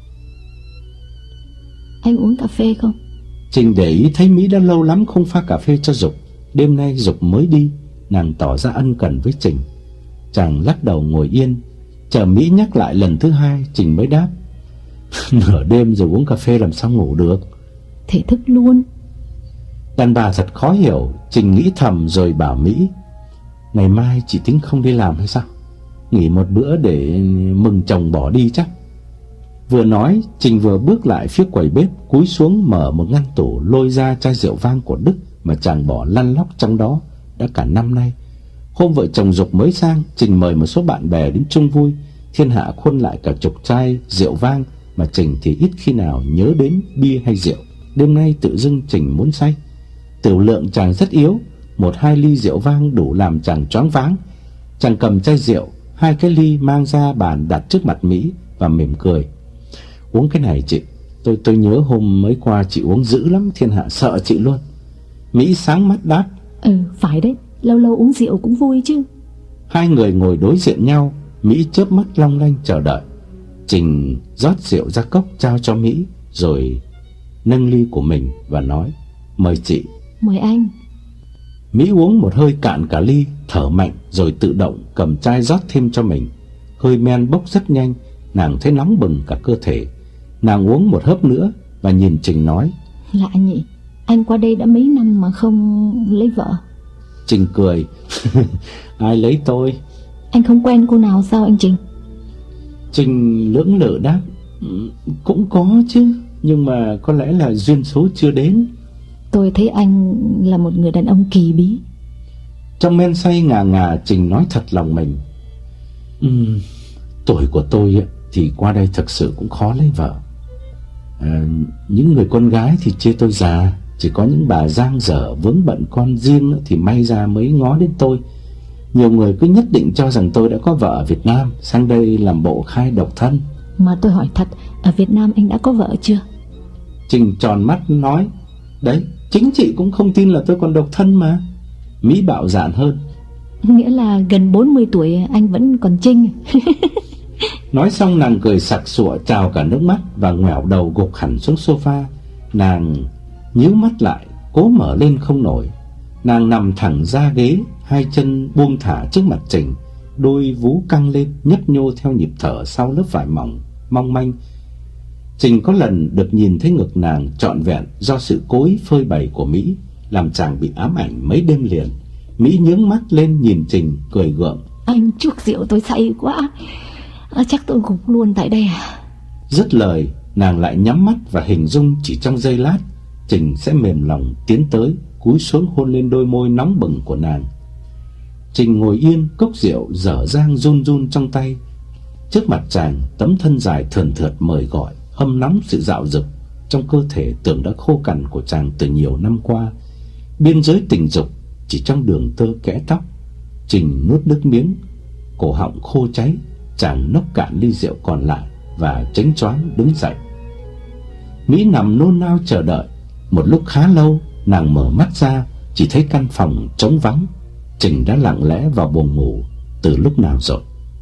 anh uống cà phê không? Trình để ý thấy Mỹ đã lâu lắm không pha cà phê cho Dục. Đêm nay Dục mới đi. Nàng tỏ ra ân cần với Trình. Chàng lắc đầu ngồi yên. Chờ Mỹ nhắc lại lần thứ hai, Trình mới đáp, nửa đêm rồi uống cà phê làm sao ngủ được. Thể thức luôn. Đàn bà thật khó hiểu. Trình nghĩ thầm rồi bảo Mỹ, ngày mai chị tính không đi làm hay sao? Nghỉ một bữa để mừng chồng bỏ đi chắc. Vừa nói, Trình vừa bước lại phía quầy bếp, cúi xuống mở một ngăn tủ, lôi ra chai rượu vang của Đức mà chàng bỏ lăn lóc trong đó đã cả năm nay. Hôm vợ chồng Dục mới sang, Trình mời một số bạn bè đến chung vui. Thiên hạ khuân lại cả chục chai rượu vang, mà Trình thì ít khi nào nhớ đến bia hay rượu. Đêm nay tự dưng Trình muốn say. Tiểu lượng chàng rất yếu, một hai ly rượu vang đủ làm chàng choáng váng. Chàng cầm chai rượu, hai cái ly mang ra bàn đặt trước mặt Mỹ và mỉm cười. Uống cái này chị, tôi tôi nhớ hôm mới qua chị uống dữ lắm, thiên hạ sợ chị luôn. Mỹ sáng mắt đáp, Ừ, phải đấy, lâu lâu uống rượu cũng vui chứ. Hai người ngồi đối diện nhau. Mỹ chớp mắt long lanh chờ đợi. Trình rót rượu ra cốc trao cho Mỹ, rồi nâng ly của mình và nói, mời chị. Mời anh. Mỹ uống một hơi cạn cả ly, thở mạnh rồi tự động cầm chai rót thêm cho mình. Hơi men bốc rất nhanh, nàng thấy nóng bừng cả cơ thể. Nàng uống một hớp nữa và nhìn Trình nói, lạ nhỉ, anh qua đây đã mấy năm mà không lấy vợ. Trình cười, ai lấy tôi? Anh không quen cô nào sao anh Trình? Trình lưỡng lự đáp, Cũng có chứ, nhưng mà có lẽ là duyên số chưa đến. Tôi thấy anh là một người đàn ông kỳ bí. Trong men say ngà ngà, Trình nói thật lòng mình. uhm, Tuổi của tôi thì qua đây thực sự cũng khó lấy vợ. à, Những người con gái thì chê tôi già, chỉ có những bà giang dở vướng bận con riêng thì may ra mới ngó đến tôi. Nhiều người cứ nhất định cho rằng tôi đã có vợ ở Việt Nam, sang đây làm bộ khai độc thân. Mà tôi hỏi thật, ở Việt Nam anh đã có vợ chưa? Trình tròn mắt nói, đấy, chính chị cũng không tin là tôi còn độc thân mà. Mỹ bạo dạn hơn. Nghĩa là gần bốn mươi tuổi anh vẫn còn trinh. Nói xong nàng cười sặc sụa trào cả nước mắt và ngoẻo đầu gục hẳn xuống sofa. Nàng nhíu mắt lại, cố mở lên không nổi. Nàng nằm thẳng ra ghế, hai chân buông thả trước mặt Trình, đôi vú căng lên nhấp nhô theo nhịp thở sau lớp vải mỏng mong manh. Trình có lần được nhìn thấy ngực nàng trọn vẹn do sự cố ý phơi bày của Mỹ, làm chàng bị ám ảnh mấy đêm liền. Mỹ nhướng mắt lên nhìn Trình cười gượng. Anh chuốc rượu tôi say quá, à, chắc tôi gục luôn tại đây à? Dứt lời, nàng lại nhắm mắt và hình dung chỉ trong giây lát Trình sẽ mềm lòng tiến tới, cúi xuống hôn lên đôi môi nóng bừng của nàng. Trình ngồi yên, cốc rượu dở dang run run trong tay. Trước mặt chàng, tấm thân dài thườn thượt mời gọi, hâm nóng sự dạo dực trong cơ thể tưởng đã khô cằn của chàng từ nhiều năm qua. Biên giới tình dục chỉ trong đường tơ kẽ tóc. Trình nuốt nước miếng, cổ họng khô cháy. Chàng nốc cạn ly rượu còn lại và chánh choáng đứng dậy. Mỹ nằm nôn nao chờ đợi. Một lúc khá lâu, nàng mở mắt ra, chỉ thấy căn phòng trống vắng. Trình đã lặng lẽ vào buồng ngủ từ lúc nào rồi.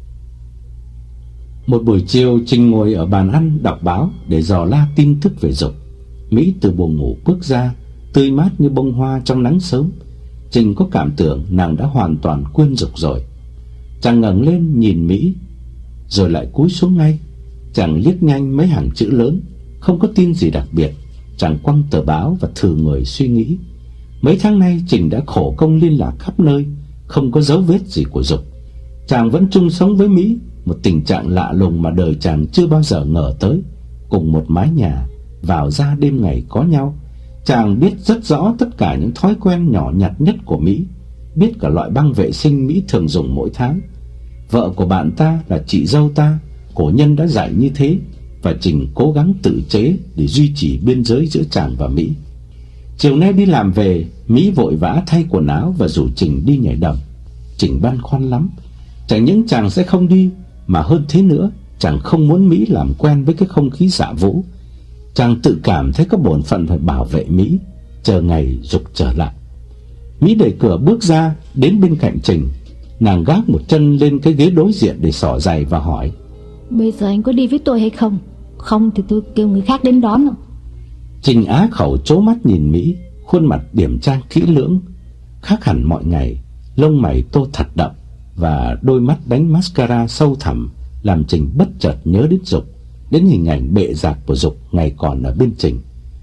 Một buổi chiều, Trình ngồi ở bàn ăn đọc báo để dò la tin tức về Dục. Mỹ từ buồng ngủ bước ra, tươi mát như bông hoa trong nắng sớm. Trình có cảm tưởng nàng đã hoàn toàn quên Dục rồi. Chàng ngẩng lên nhìn Mỹ, rồi lại cúi xuống ngay. Chàng liếc nhanh mấy hàng chữ lớn, không có tin gì đặc biệt. Chàng quăng tờ báo và thử người suy nghĩ. Mấy tháng nay Trình đã khổ công liên lạc khắp nơi, không có dấu vết gì của Dục. Chàng vẫn chung sống với Mỹ, một tình trạng lạ lùng mà đời chàng chưa bao giờ ngờ tới. Cùng một mái nhà, vào ra đêm ngày có nhau. Chàng biết rất rõ tất cả những thói quen nhỏ nhặt nhất của Mỹ, biết cả loại băng vệ sinh Mỹ thường dùng mỗi tháng. Vợ của bạn ta là chị dâu ta, cổ nhân đã dạy như thế, và Trình cố gắng tự chế để duy trì biên giới giữa chàng và Mỹ. Chiều nay đi làm về, Mỹ vội vã thay quần áo và rủ Trình đi nhảy đầm. Trình băn khoăn lắm. Chẳng những chàng sẽ không đi, mà hơn thế nữa, chàng không muốn Mỹ làm quen với cái không khí dạ vũ. Chàng tự cảm thấy có bổn phận phải bảo vệ Mỹ, chờ ngày Dục trở lại. Mỹ đẩy cửa bước ra, đến bên cạnh Trình. Nàng gác một chân lên cái ghế đối diện để xỏ giày và hỏi: Bây giờ anh có đi với tôi hay không? Không thì tôi kêu người khác đến đón. Trình á khẩu trố mắt nhìn Mỹ, khuôn mặt điểm trang kỹ lưỡng, khác hẳn mọi ngày. Lông mày tô thật đậm và đôi mắt đánh mascara sâu thẳm làm Trình bất chợt nhớ đến Dục, đến hình ảnh bệ rạc của Dục ngày còn ở bên Trình.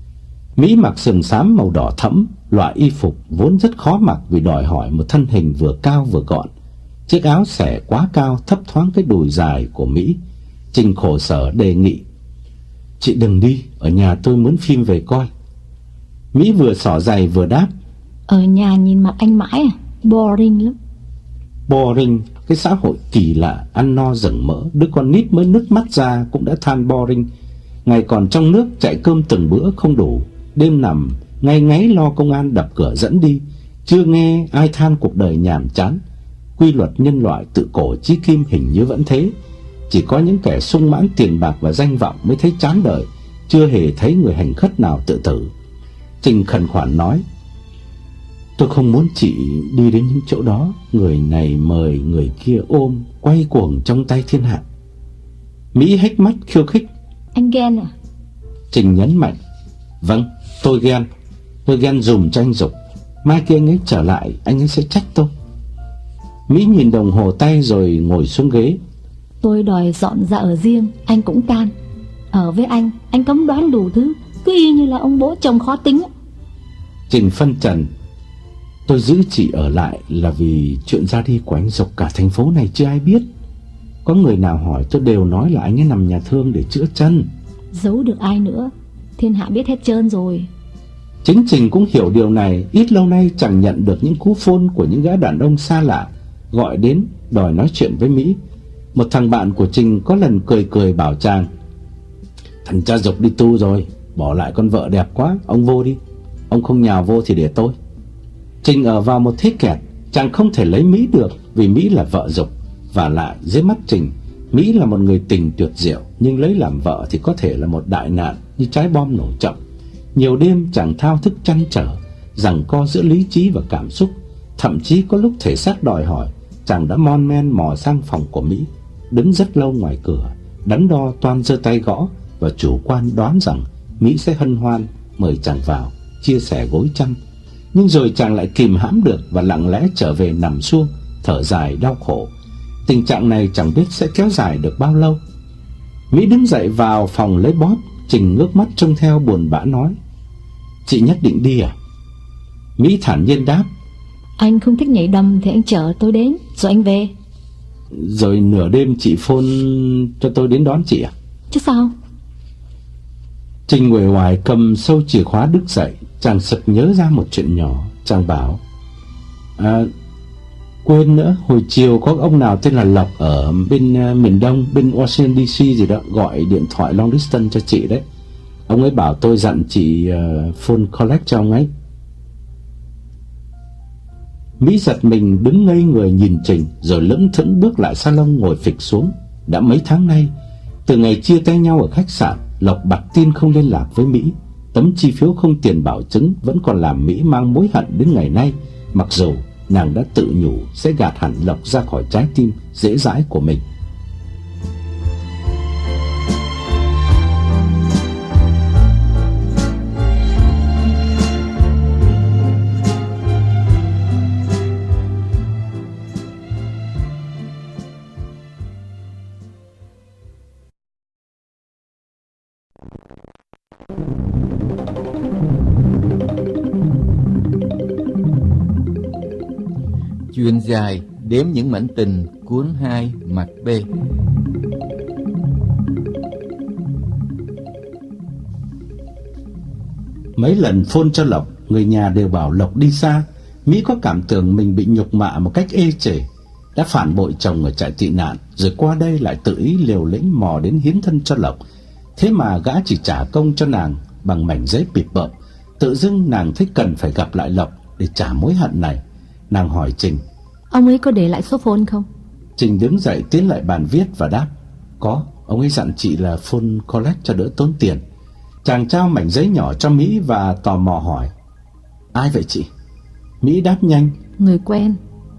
Mỹ mặc sườn xám màu đỏ thẫm, loại y phục vốn rất khó mặc vì đòi hỏi một thân hình vừa cao vừa gọn. Chiếc áo xẻ quá cao thấp thoáng cái đùi dài của Mỹ. Trình khổ sở đề nghị: Chị đừng đi, ở nhà tôi muốn phim về coi. Mỹ vừa xỏ giày vừa đáp: Ở nhà nhìn mặt anh mãi à, boring lắm. Boring, cái xã hội kỳ lạ, ăn no rừng mỡ, đứa con nít mới nứt mắt ra cũng đã than boring. Ngày còn trong nước chạy cơm từng bữa không đủ, đêm nằm ngay ngáy lo công an đập cửa dẫn đi. Chưa nghe ai than cuộc đời nhàm chán. Quy luật nhân loại tự cổ chí kim hình như vẫn thế. Chỉ có những kẻ sung mãn tiền bạc và danh vọng mới thấy chán đời, chưa hề thấy người hành khất nào tự tử. Trình khẩn khoản nói: Tôi không muốn chị đi đến những chỗ đó, người này mời người kia ôm, quay cuồng trong tay thiên hạ. Mỹ hếch mắt khiêu khích: Anh ghen à? Trình nhấn mạnh: Vâng, tôi ghen. Tôi ghen dùm cho anh Dục. Mai kia anh ấy trở lại, anh ấy sẽ trách tôi. Mỹ nhìn đồng hồ tay rồi ngồi xuống ghế. Tôi đòi dọn ra ở riêng, anh cũng can. Ở với anh, anh cấm đoán đủ thứ, cứ y như là ông bố chồng khó tính. Trình phân trần: Tôi giữ chị ở lại là vì chuyện ra đi của anh Dục cả thành phố này chưa ai biết. Có người nào hỏi tôi đều nói là anh ấy nằm nhà thương để chữa chân. Giấu được ai nữa, thiên hạ biết hết trơn rồi. Chính Trình cũng hiểu điều này. Ít lâu nay chẳng nhận được những cú phone của những gã đàn ông xa lạ gọi đến đòi nói chuyện với Mỹ. Một thằng bạn của Trình có lần cười cười bảo chàng: "Thằng cha Dục đi tu rồi, bỏ lại con vợ đẹp quá, ông vô đi. Ông không nhào vô thì để tôi." Trình ở vào một thế kẹt. Chàng không thể lấy Mỹ được vì Mỹ là vợ Dục. Và lại dưới mắt Trình, Mỹ là một người tình tuyệt diệu, nhưng lấy làm vợ thì có thể là một đại nạn như trái bom nổ chậm. Nhiều đêm chàng thao thức trăn trở, giằng co giữa lý trí và cảm xúc. Thậm chí có lúc thể xác đòi hỏi, chàng đã mon men mò sang phòng của Mỹ, đứng rất lâu ngoài cửa, đắn đo toan giơ tay gõ và chủ quan đoán rằng Mỹ sẽ hân hoan mời chàng vào chia sẻ gối chăn. Nhưng rồi chàng lại kìm hãm được và lặng lẽ trở về nằm suông, thở dài đau khổ. Tình trạng này chẳng biết sẽ kéo dài được bao lâu. Mỹ đứng dậy vào phòng lấy bóp. Trình ngước mắt trông theo buồn bã nói: "Chị nhất định đi à?" Mỹ thản nhiên đáp: Anh không thích nhảy đầm thì anh chở tôi đến rồi anh về. "Rồi nửa đêm chị phone cho tôi đến đón chị à?" Chứ sao? Trình uể oải cầm sâu chìa khóa đứng dậy. Chàng sực nhớ ra một chuyện nhỏ. Chàng bảo: À quên nữa, hồi chiều có ông nào tên là Lộc ở bên uh, miền Đông, bên Washington đê xê gì đó, gọi điện thoại long distance cho chị đấy. Ông ấy bảo tôi dặn chị uh, phone collect cho ông ấy. Mỹ giật mình đứng ngây người nhìn Trình, rồi lững thững bước lại salon ngồi phịch xuống. Đã mấy tháng nay, từ ngày chia tay nhau ở khách sạn, Lộc bặt tin không liên lạc với Mỹ. Tấm chi phiếu không tiền bảo chứng vẫn còn làm Mỹ mang mối hận đến ngày nay, mặc dù nàng đã tự nhủ sẽ gạt hẳn Lộc ra khỏi trái tim dễ dãi của mình. Chuyện dài đếm những mảnh tình cuốn hai mặt B. Mấy lần phone cho Lộc, người nhà đều bảo Lộc đi xa. Mỹ có cảm tưởng mình bị nhục mạ một cách ê chề. Đã phản bội chồng ở trại tị nạn, rồi qua đây lại tự ý liều lĩnh mò đến hiến thân cho Lộc. Thế mà gã chỉ trả công cho nàng bằng mảnh giấy bịp bợm. Tự dưng nàng thấy cần phải gặp lại Lộc để trả mối hận này. Nàng hỏi Trình: Ông ấy có để lại số phone không? Trình đứng dậy tiến lại bàn viết và đáp: Có, ông ấy dặn chị là phone collect cho đỡ tốn tiền. Chàng trao mảnh giấy nhỏ cho Mỹ và tò mò hỏi: Ai vậy chị? Mỹ đáp nhanh: Người quen,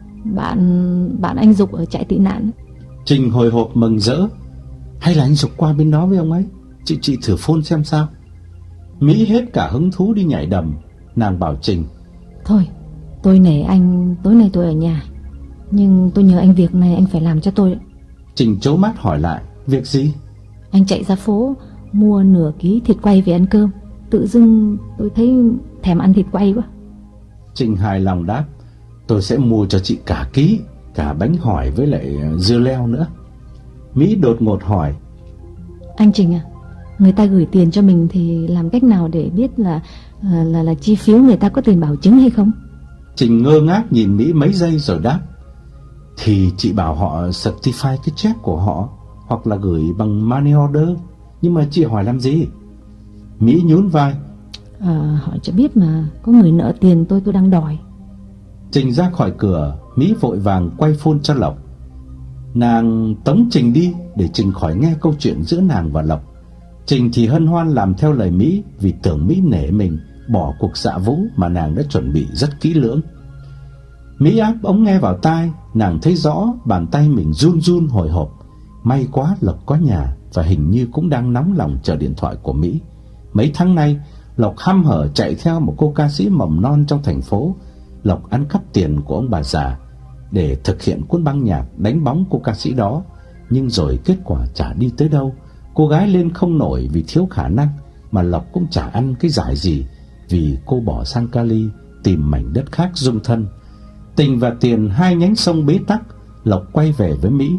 Bạn bạn anh Dục ở trại tị nạn. Trình hồi hộp mừng rỡ: Hay là anh Dục qua bên đó với ông ấy? Chị chị thử phone xem sao. Mỹ hết cả hứng thú đi nhảy đầm. Nàng bảo Trình: Thôi, tôi nể anh, tối nay tôi ở nhà, nhưng tôi nhờ anh việc này anh phải làm cho tôi. Trình trố mắt hỏi lại: Việc gì? Anh chạy ra phố mua nửa ký thịt quay về ăn cơm. Tự dưng tôi thấy thèm ăn thịt quay quá. Trình hài lòng đáp: Tôi sẽ mua cho chị cả ký, cả bánh hỏi với lại dưa leo nữa. Mỹ đột ngột hỏi: Anh Trình à, người ta gửi tiền cho mình thì làm cách nào để biết là là là, là chi phiếu người ta có tiền bảo chứng hay không? Trình ngơ ngác nhìn Mỹ mấy giây rồi đáp: Thì chị bảo họ certify cái check của họ, hoặc là gửi bằng money order. Nhưng mà chị hỏi làm gì? Mỹ nhún vai: À, hỏi cho biết mà, có người nợ tiền tôi tôi đang đòi. Trình ra khỏi cửa. Mỹ vội vàng quay phone cho Lộc. Nàng tống Trình đi để Trình khỏi nghe câu chuyện giữa nàng và Lộc. Trình thì hân hoan làm theo lời Mỹ, vì tưởng Mỹ nể mình bỏ cuộc dạ vũ mà nàng đã chuẩn bị rất kỹ lưỡng. Mỹ áp ống nghe vào tai. Nàng thấy rõ bàn tay mình run run hồi hộp. May quá Lộc có nhà và hình như cũng đang nóng lòng chờ điện thoại của Mỹ. Mấy tháng nay Lộc hăm hở chạy theo một cô ca sĩ mầm non trong thành phố. Lộc ăn cắp tiền của ông bà già để thực hiện cuốn băng nhạc đánh bóng cô ca sĩ đó. Nhưng rồi kết quả chả đi tới đâu. Cô gái lên không nổi vì thiếu khả năng, mà Lộc cũng chả ăn cái giải gì vì cô bỏ sang Cali tìm mảnh đất khác dung thân. Tình và tiền hai nhánh sông bế tắc. Lộc quay về với Mỹ.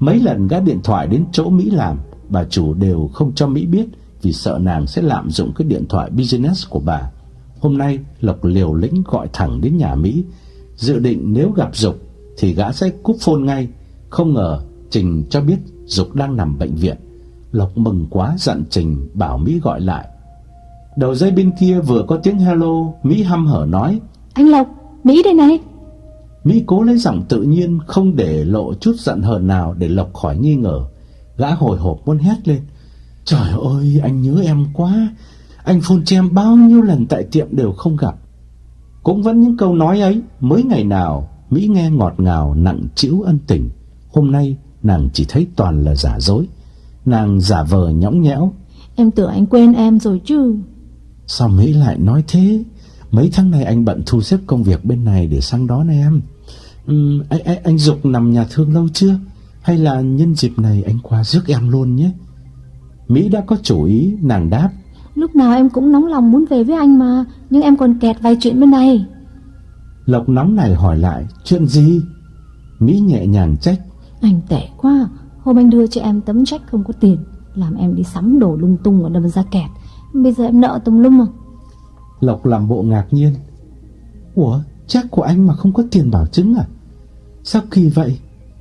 Mấy lần gã điện thoại đến chỗ Mỹ làm, bà chủ đều không cho Mỹ biết vì sợ nàng sẽ lạm dụng cái điện thoại business của bà. Hôm nay Lộc liều lĩnh gọi thẳng đến nhà Mỹ, dự định nếu gặp Dục thì gã sẽ cúp phone ngay. Không ngờ Trình cho biết Dục đang nằm bệnh viện. Lộc mừng quá dặn Trình bảo Mỹ gọi lại. Đầu dây bên kia vừa có tiếng hello, Mỹ hăm hở nói: Anh Lộc, Mỹ đây này. Mỹ cố lấy giọng tự nhiên, không để lộ chút giận hờn nào để Lộc khỏi nghi ngờ. Gã hồi hộp muốn hét lên: Trời ơi, anh nhớ em quá. Anh phone cho em bao nhiêu lần tại tiệm đều không gặp. Cũng vẫn những câu nói ấy, mới ngày nào Mỹ nghe ngọt ngào nặng trĩu ân tình. Hôm nay nàng chỉ thấy toàn là giả dối. Nàng giả vờ nhõng nhẽo: Em tưởng anh quên em rồi chứ. Sao Mỹ lại nói thế? Mấy tháng nay anh bận thu xếp công việc bên này để sang đón em. uhm, anh, anh, anh Dục nằm nhà thương lâu chưa? Hay là nhân dịp này anh qua rước em luôn nhé? Mỹ đã có chủ ý, nàng đáp: Lúc nào em cũng nóng lòng muốn về với anh mà, nhưng em còn kẹt vài chuyện bên này. Lộc nóng này hỏi lại: Chuyện gì? Mỹ nhẹ nhàng trách: Anh tệ quá. Hôm anh đưa cho em tấm check không có tiền, làm em đi sắm đồ lung tung và đâm ra kẹt. Bây giờ em nợ tùm lum à? Lộc làm bộ ngạc nhiên: Ủa, check của anh mà không có tiền bảo chứng à? Sao kỳ vậy?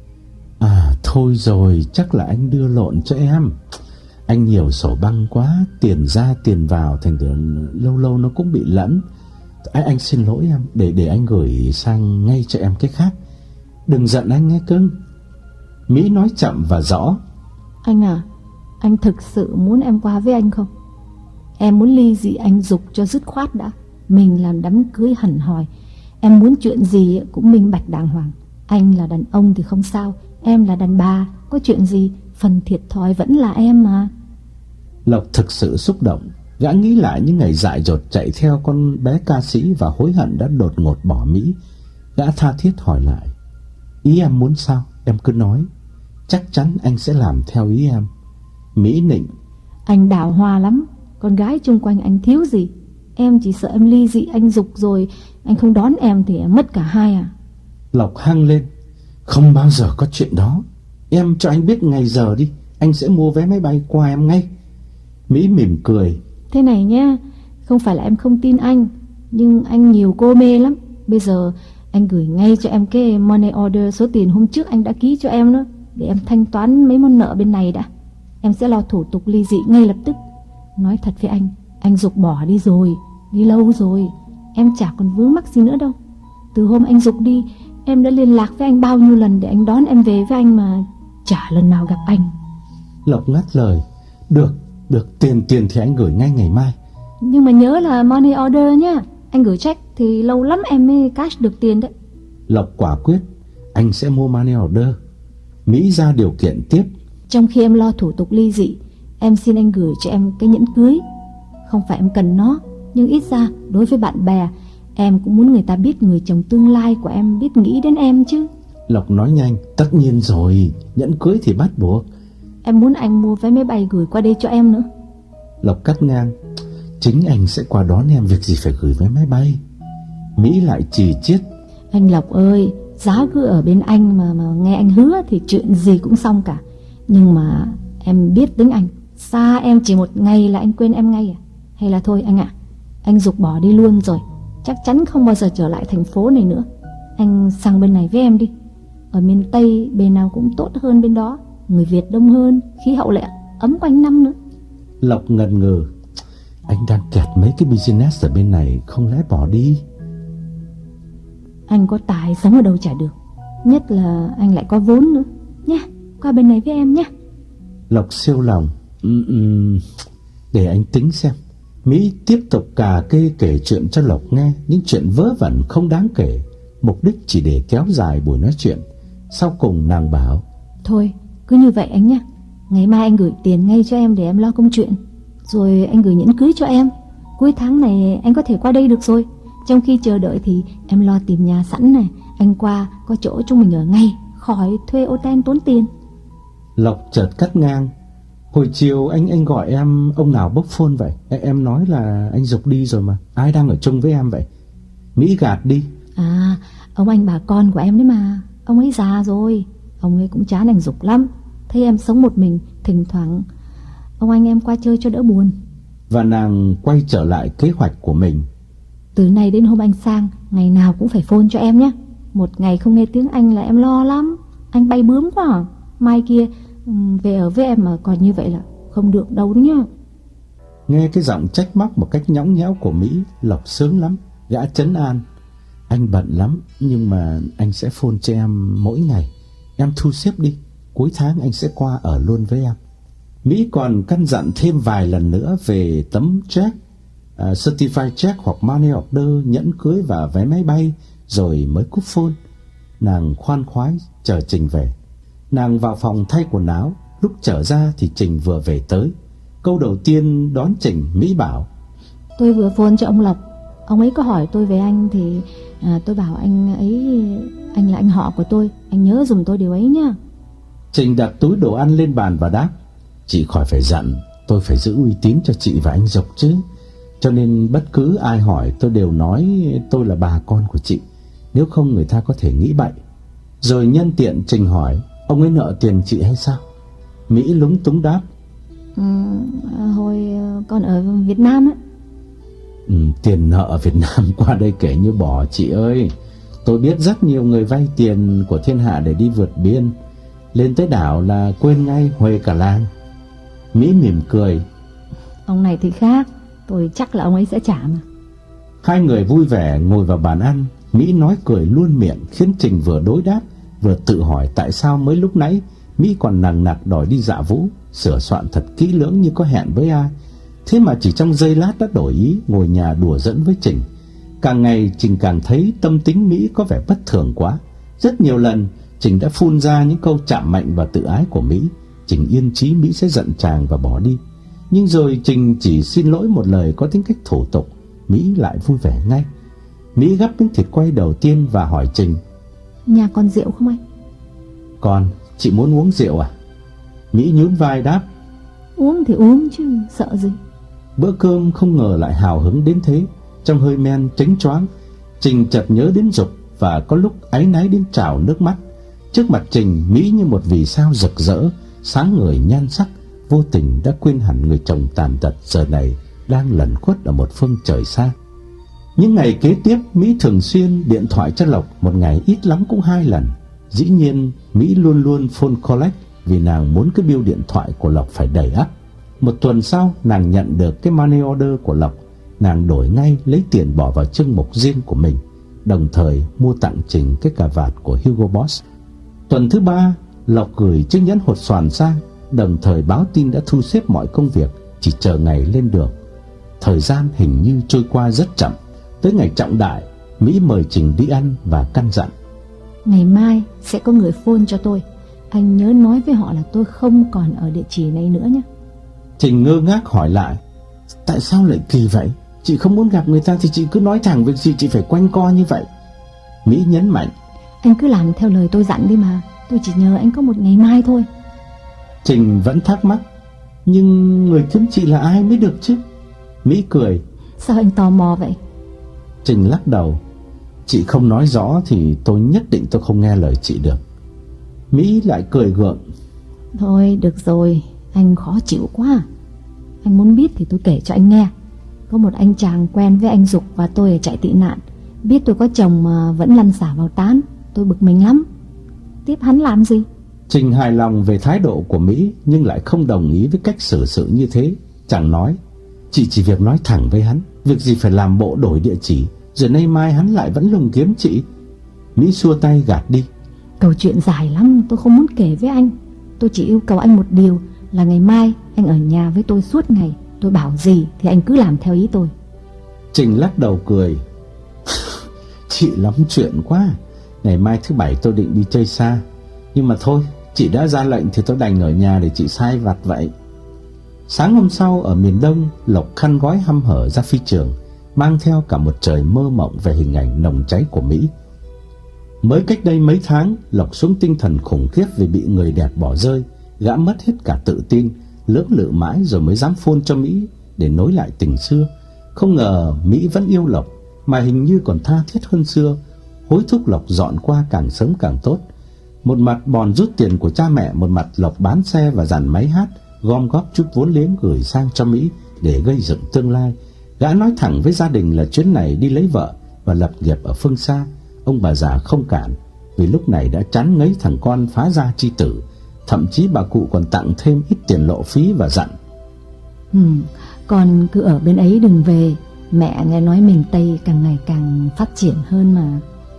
À thôi rồi, chắc là anh đưa lộn cho em. Anh nhiều sổ băng quá, tiền ra tiền vào, thành thử lâu lâu nó cũng bị lẫn. Anh, anh xin lỗi em, để để anh gửi sang ngay cho em cái khác. Đừng giận anh nghe cưng. Mỹ nói chậm và rõ: Anh à, anh thực sự muốn em qua với anh không? Em muốn ly dị anh Dục cho dứt khoát đã. Mình làm đám cưới hẳn hoi. Em muốn chuyện gì cũng minh bạch đàng hoàng. Anh là đàn ông thì không sao, em là đàn bà, có chuyện gì phần thiệt thòi vẫn là em mà. Lộc thực sự xúc động. Gã nghĩ lại những ngày dại dột chạy theo con bé ca sĩ và hối hận đã đột ngột bỏ Mỹ. Gã tha thiết hỏi lại: Ý em muốn sao? Em cứ nói, chắc chắn anh sẽ làm theo ý em. Mỹ nịnh: Anh đào hoa lắm, con gái chung quanh anh thiếu gì. Em chỉ sợ em ly dị anh Dục rồi anh không đón em thì em mất cả hai à. Lộc hăng lên: Không bao giờ có chuyện đó. Em cho anh biết ngày giờ đi, anh sẽ mua vé máy bay qua em ngay. Mỹ mỉm cười: Thế này nhá, không phải là em không tin anh, nhưng anh nhiều cô mê lắm. Bây giờ anh gửi ngay cho em cái money order số tiền hôm trước anh đã ký cho em đó, để em thanh toán mấy món nợ bên này đã. Em sẽ lo thủ tục ly dị ngay lập tức. Nói thật với anh, anh Dục bỏ đi rồi, đi lâu rồi. Em chả còn vướng mắc gì nữa đâu. Từ hôm anh Dục đi, em đã liên lạc với anh bao nhiêu lần để anh đón em về với anh mà chả lần nào gặp anh. Lộc ngắt lời: Được, được, tiền tiền thì anh gửi ngay ngày mai. Nhưng mà nhớ là money order nhá. Anh gửi check thì lâu lắm em mới cash được tiền đấy. Lộc quả quyết: Anh sẽ mua money order. Mỹ ra điều kiện tiếp: Trong khi em lo thủ tục ly dị, em xin anh gửi cho em cái nhẫn cưới. Không phải em cần nó, nhưng ít ra đối với bạn bè, em cũng muốn người ta biết người chồng tương lai của em biết nghĩ đến em chứ. Lộc nói nhanh: Tất nhiên rồi, nhẫn cưới thì bắt buộc. Em muốn anh mua vé máy bay gửi qua đây cho em nữa. Lộc cắt ngang: Chính anh sẽ qua đón em, việc gì phải gửi vé máy bay. Mỹ lại chì chiết: Anh Lộc ơi, giá cứ ở bên anh mà, mà nghe anh hứa thì chuyện gì cũng xong cả. Nhưng mà em biết tính anh, xa em chỉ một ngày là anh quên em ngay à? Hay là thôi anh ạ, à, anh Dục bỏ đi luôn rồi, chắc chắn không bao giờ trở lại thành phố này nữa. Anh sang bên này với em đi. Ở miền Tây bên nào cũng tốt hơn bên đó, người Việt đông hơn, khí hậu lại ấm quanh năm nữa. Lộc ngần ngừ: Anh đang kẹt mấy cái business ở bên này, không lẽ bỏ đi? Anh có tài sống ở đâu chả được, nhất là anh lại có vốn nữa. Nhá, qua bên này với em nhé. Lộc siêu lòng: ừ, ừ, Để anh tính xem. Mỹ tiếp tục cà kê kể chuyện cho Lộc nghe, những chuyện vớ vẩn không đáng kể, mục đích chỉ để kéo dài buổi nói chuyện. Sau cùng nàng bảo: Thôi, cứ như vậy anh nhé. Ngày mai anh gửi tiền ngay cho em để em lo công chuyện. Rồi anh gửi nhẫn cưới cho em. Cuối tháng này anh có thể qua đây được rồi. Trong khi chờ đợi thì em lo tìm nhà sẵn này. Anh qua có chỗ chúng mình ở ngay, khỏi thuê ô ten tốn tiền. Lộc chợt cắt ngang: Hồi chiều anh anh gọi em, ông nào bốc phone vậy? Em nói là anh Dục đi rồi mà. Ai đang ở chung với em vậy? Mỹ gạt đi: À, ông anh bà con của em đấy mà. Ông ấy già rồi, Ông ấy cũng chán anh Dục lắm, thấy em sống một mình, thỉnh thoảng ông anh em qua chơi cho đỡ buồn. Và nàng quay trở lại kế hoạch của mình. Từ nay đến hôm anh sang, ngày nào cũng phải phone cho em nhé. Một ngày không nghe tiếng anh là em lo lắm. Anh bay bướm quá à. Mai kia về ở với em mà còn như vậy là không được đâu đấy nhá. Nghe cái giọng trách móc một cách nhõng nhẽo của Mỹ, Lộc sướng lắm. Gã trấn an: anh bận lắm, nhưng mà anh sẽ phone cho em mỗi ngày. Em thu xếp đi, cuối tháng anh sẽ qua ở luôn với em. Mỹ còn căn dặn thêm vài lần nữa về tấm check, uh, certified check hoặc money order, nhẫn cưới và vé máy bay, rồi mới cúp phone. Nàng khoan khoái chờ Trình về. Nàng vào phòng thay quần áo, lúc trở ra thì Trình vừa về tới. Câu đầu tiên đón Trình, Mỹ bảo: tôi vừa phone cho ông Lộc. Ông ấy có hỏi tôi về anh thì à, tôi bảo anh ấy, anh là anh họ của tôi, anh nhớ dùm tôi điều ấy nhá. Trình đặt túi đồ ăn lên bàn và đáp: chị khỏi phải giận, tôi phải giữ uy tín cho chị và anh Dục chứ. Cho nên bất cứ ai hỏi tôi đều nói tôi là bà con của chị, nếu không người ta có thể nghĩ bậy. Rồi nhân tiện Trình hỏi: ông ấy nợ tiền chị hay sao? Mỹ lúng túng đáp: ừ, hồi còn ở Việt Nam ấy. Ừ, tiền nợ ở Việt Nam qua đây kể như bỏ chị ơi. Tôi biết rất nhiều người vay tiền của thiên hạ để đi vượt biên, lên tới đảo là quên ngay huề cả làng. Mỹ mỉm cười: ông này thì khác, tôi chắc là ông ấy sẽ trả mà. Hai người vui vẻ ngồi vào bàn ăn. Mỹ nói cười luôn miệng, khiến Trình vừa đối đáp vừa tự hỏi tại sao mới lúc nãy Mỹ còn nằng nặc đòi đi dạo Vũ, sửa soạn thật kỹ lưỡng như có hẹn với ai. Thế mà chỉ trong giây lát đã đổi ý, ngồi nhà đùa giỡn với Trình. Càng ngày Trình càng thấy tâm tính Mỹ có vẻ bất thường quá. Rất nhiều lần Trình đã phun ra những câu chạm mạnh và tự ái của Mỹ. Trình yên chí Mỹ sẽ giận chàng và bỏ đi. Nhưng rồi Trình chỉ xin lỗi một lời có tính cách thủ tục, Mỹ lại vui vẻ ngay. Mỹ gắp miếng thịt quay đầu tiên và hỏi Trình: nhà còn rượu không anh? Còn, chị muốn uống rượu à? Mỹ nhún vai đáp: Uống thì uống chứ, sợ gì. Bữa cơm không ngờ lại hào hứng đến thế. Trong hơi men chánh choáng, Trình chợt nhớ đến Dục và có lúc áy náy đến trào nước mắt. Trước mặt Trình, Mỹ như một vì sao rực rỡ, sáng ngời nhan sắc, vô tình đã quên hẳn người chồng tàn tật giờ này đang lẩn khuất ở một phương trời xa. Những ngày kế tiếp, Mỹ thường xuyên điện thoại cho Lộc, một ngày ít lắm cũng hai lần. Dĩ nhiên Mỹ luôn luôn phone collect vì nàng muốn cái bill điện thoại của Lộc phải đầy ắp. Một tuần sau, nàng nhận được cái money order của Lộc. Nàng đổi ngay, lấy tiền bỏ vào chương mục riêng của mình, đồng thời mua tặng Trình cái cà vạt của Hugo Boss. Tuần thứ ba, Lộc gửi chiếc nhẫn hột xoàn sang, đồng thời báo tin đã thu xếp mọi công việc, chỉ chờ ngày lên đường. Thời gian hình như trôi qua rất chậm. Tới ngày trọng đại, Mỹ mời Trình đi ăn và căn dặn: ngày mai sẽ có người phone cho tôi, anh nhớ nói với họ là tôi không còn ở địa chỉ này nữa nhé. Trình ngơ ngác hỏi lại: tại sao lại kỳ vậy? Chị không muốn gặp người ta thì chị cứ nói thẳng, việc gì chị phải quanh co như vậy? Mỹ nhấn mạnh: anh cứ làm theo lời tôi dặn đi mà, tôi chỉ nhờ anh có một ngày mai thôi. Trình vẫn thắc mắc: nhưng người kiếm chị là ai mới được chứ? Mỹ cười: sao anh tò mò vậy? Trình lắc đầu: chị không nói rõ thì tôi nhất định tôi không nghe lời chị được. Mỹ lại cười gượng: thôi được rồi, anh khó chịu quá. Anh muốn biết thì tôi kể cho anh nghe. Có một anh chàng quen với anh Dục và tôi ở trại tị nạn, biết tôi có chồng mà vẫn lăn xả vào tán. Tôi bực mình lắm. Tiếp hắn làm gì? Trình hài lòng về thái độ của Mỹ, nhưng lại không đồng ý với cách xử sự như thế. Chàng nói: chị chỉ việc nói thẳng với hắn, việc gì phải làm bộ đổi địa chỉ, rồi nay mai hắn lại vẫn lùng kiếm chị. Mỹ xua tay gạt đi: câu chuyện dài lắm, tôi không muốn kể với anh. Tôi chỉ yêu cầu anh một điều là ngày mai anh ở nhà với tôi suốt ngày. Tôi bảo gì thì anh cứ làm theo ý tôi. Trình lắc đầu cười: chị lắm chuyện quá. Ngày mai thứ bảy tôi định đi chơi xa, nhưng mà thôi, chị đã ra lệnh thì tôi đành ở nhà để chị sai vặt vậy. Sáng hôm sau ở miền Đông, Lộc khăn gói hăm hở ra phi trường, mang theo cả một trời mơ mộng về hình ảnh nồng cháy của Mỹ. Mới cách đây mấy tháng, Lộc xuống tinh thần khủng khiếp vì bị người đẹp bỏ rơi. Gã mất hết cả tự tin, lưỡng lự mãi rồi mới dám phone cho Mỹ để nối lại tình xưa. Không ngờ Mỹ vẫn yêu Lộc, mà hình như còn tha thiết hơn xưa, hối thúc Lộc dọn qua càng sớm càng tốt. Một mặt bòn rút tiền của cha mẹ, một mặt Lộc bán xe và dàn máy hát, gom góp chút vốn liếng gửi sang cho Mỹ để gây dựng tương lai. Gã nói thẳng với gia đình là chuyến này đi lấy vợ và lập nghiệp ở phương xa. Ông bà già không cản, vì lúc này đã chán ngấy thằng con phá gia chi tử. Thậm chí bà cụ còn tặng thêm ít tiền lộ phí và dặn: ừ, con cứ ở bên ấy đừng về. Mẹ nghe nói miền Tây càng ngày càng phát triển hơn mà.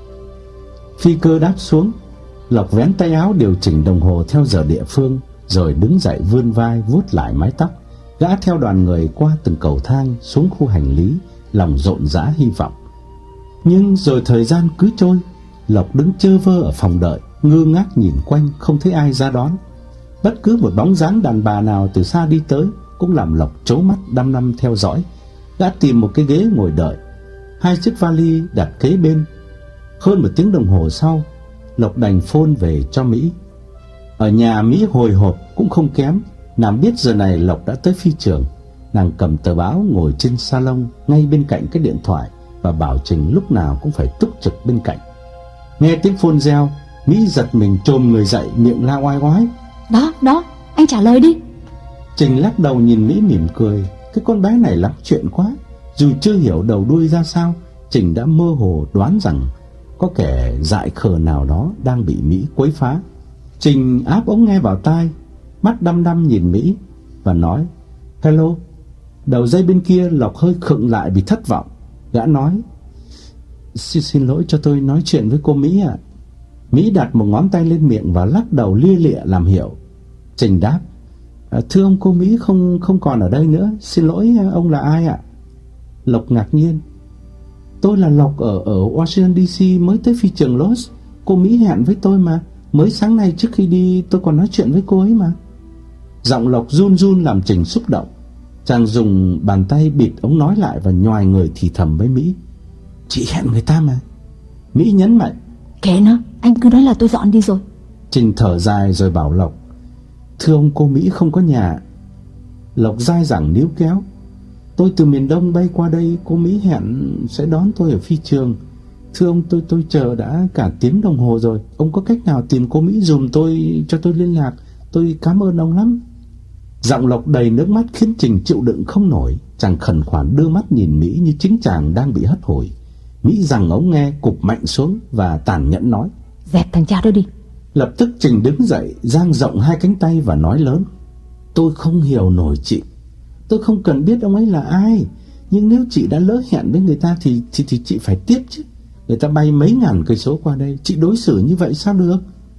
Phi cơ đáp xuống. Lộc vén tay áo điều chỉnh đồng hồ theo giờ địa phương, rồi đứng dậy vươn vai vuốt lại mái tóc. Gã theo đoàn người qua từng cầu thang xuống khu hành lý, lòng rộn rã hy vọng. Nhưng rồi thời gian cứ trôi. Lộc đứng chơ vơ ở phòng đợi, ngơ ngác nhìn quanh, không thấy ai ra đón. Bất cứ một bóng dáng đàn bà nào từ xa đi tới cũng làm Lộc trố mắt đăm đăm theo dõi. Gã tìm một cái ghế ngồi đợi, hai chiếc vali đặt kế bên. Hơn một tiếng đồng hồ sau, Lộc đành phone về cho Mỹ. Ở nhà Mỹ hồi hộp cũng không kém. Nàng biết giờ này Lộc đã tới phi trường. Nàng cầm tờ báo ngồi trên salon ngay bên cạnh cái điện thoại và bảo Trình lúc nào cũng phải túc trực bên cạnh. Nghe tiếng phone reo, Mỹ giật mình chồm người dậy, miệng la oai oái: Đó, đó, anh trả lời đi. Trình lắc đầu nhìn Mỹ mỉm cười. Cái con bé này lắm chuyện quá. Dù chưa hiểu đầu đuôi ra sao, Trình đã mơ hồ đoán rằng có kẻ dại khờ nào đó đang bị Mỹ quấy phá. Trình áp ống nghe vào tai, mắt đăm đăm nhìn Mỹ và nói: Hello. Đầu dây bên kia Lộc hơi khựng lại vì thất vọng. Gã nói: Xin, xin lỗi, cho tôi nói chuyện với cô Mỹ ạ. Mỹ đặt một ngón tay lên miệng và lắc đầu lia lịa làm hiệu. Trình đáp: à, Thưa ông, cô Mỹ không không còn ở đây nữa. Xin lỗi, ông là ai ạ? Lộc ngạc nhiên: Tôi là Lộc ở ở Washington đê xê, mới tới phi trường Los. Cô Mỹ hẹn với tôi mà. Mới sáng nay trước khi đi tôi còn nói chuyện với cô ấy mà. Giọng Lộc run run làm Trình xúc động. Chàng dùng bàn tay bịt ống nói lại và nhoài người thì thầm với Mỹ: Chị hẹn người ta mà. Mỹ nhấn mạnh: Kệ nó, anh cứ nói là tôi dọn đi rồi. Trình thở dài rồi bảo Lộc: Thưa ông, cô Mỹ không có nhà. Lộc dai dẳng níu kéo: Tôi từ miền Đông bay qua đây, cô Mỹ hẹn sẽ đón tôi ở phi trường. Thưa ông, tôi tôi chờ đã cả tiếng đồng hồ rồi. Ông có cách nào tìm cô Mỹ dùm tôi, cho tôi liên lạc? Tôi cảm ơn ông lắm. Giọng Lộc đầy nước mắt khiến Trình chịu đựng không nổi. Chàng khẩn khoản đưa mắt nhìn Mỹ như chính chàng đang bị hất hủi. Mỹ giằng ống nghe, cụp mạnh xuống và tàn nhẫn nói: Dẹp thằng cha đó đi. Lập tức Trình đứng dậy, dang rộng hai cánh tay và nói lớn: Tôi không hiểu nổi chị. Tôi không cần biết ông ấy là ai. Nhưng nếu chị đã lỡ hẹn với người ta thì, thì, thì chị phải tiếp chứ. Người ta bay mấy ngàn cây số qua đây, chị đối xử như vậy sao được?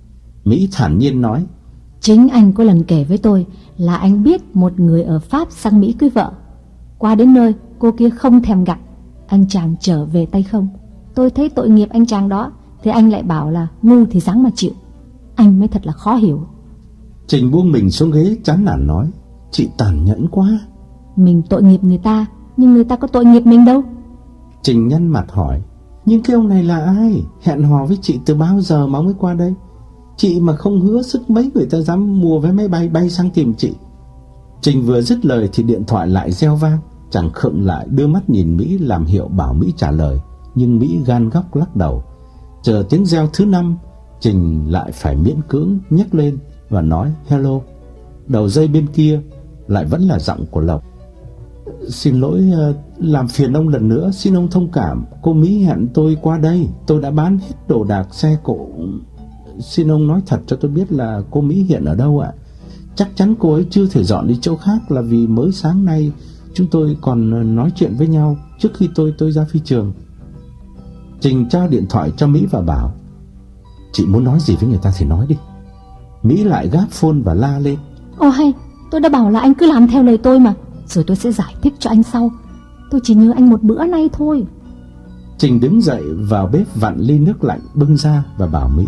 Mỹ thản nhiên nói: Chính anh có lần kể với tôi là anh biết một người ở Pháp sang Mỹ cưới vợ. Qua đến nơi, cô kia không thèm gặp. Anh chàng trở về tay không. Tôi thấy tội nghiệp anh chàng đó, thì anh lại bảo là ngu thì dáng mà chịu. Anh mới thật là khó hiểu. Trình buông mình xuống ghế chán nản nói: Chị tàn nhẫn quá. Mình tội nghiệp người ta, nhưng người ta có tội nghiệp mình đâu. Trình nhăn mặt hỏi: Nhưng cái ông này là ai? Hẹn hò với chị từ bao giờ mà ông ấy qua đây? Chị mà không hứa sức mấy người ta dám mua vé máy bay bay sang tìm chị. Trình vừa dứt lời thì điện thoại lại reo vang. Chàng khựng lại đưa mắt nhìn Mỹ làm hiệu bảo Mỹ trả lời. Nhưng Mỹ gan góc lắc đầu. Chờ tiếng reo thứ năm, Trình lại phải miễn cưỡng nhấc lên và nói hello. Đầu dây bên kia lại vẫn là giọng của Lộc: Xin lỗi, làm phiền ông lần nữa, xin ông thông cảm. Cô Mỹ hẹn tôi qua đây, tôi đã bán hết đồ đạc xe cộ. Xin ông nói thật cho tôi biết là cô Mỹ hiện ở đâu ạ? Chắc chắn cô ấy chưa thể dọn đi chỗ khác, là vì mới sáng nay chúng tôi còn nói chuyện với nhau trước khi tôi tôi ra phi trường. Trình trao điện thoại cho Mỹ và bảo: Chị muốn nói gì với người ta thì nói đi. Mỹ lại gáp phone và la lên: Ồ hay, tôi đã bảo là anh cứ làm theo lời tôi mà. Rồi tôi sẽ giải thích cho anh sau. Tôi chỉ nhớ anh một bữa nay thôi. Trình đứng dậy vào bếp vặn ly nước lạnh bưng ra và bảo Mỹ: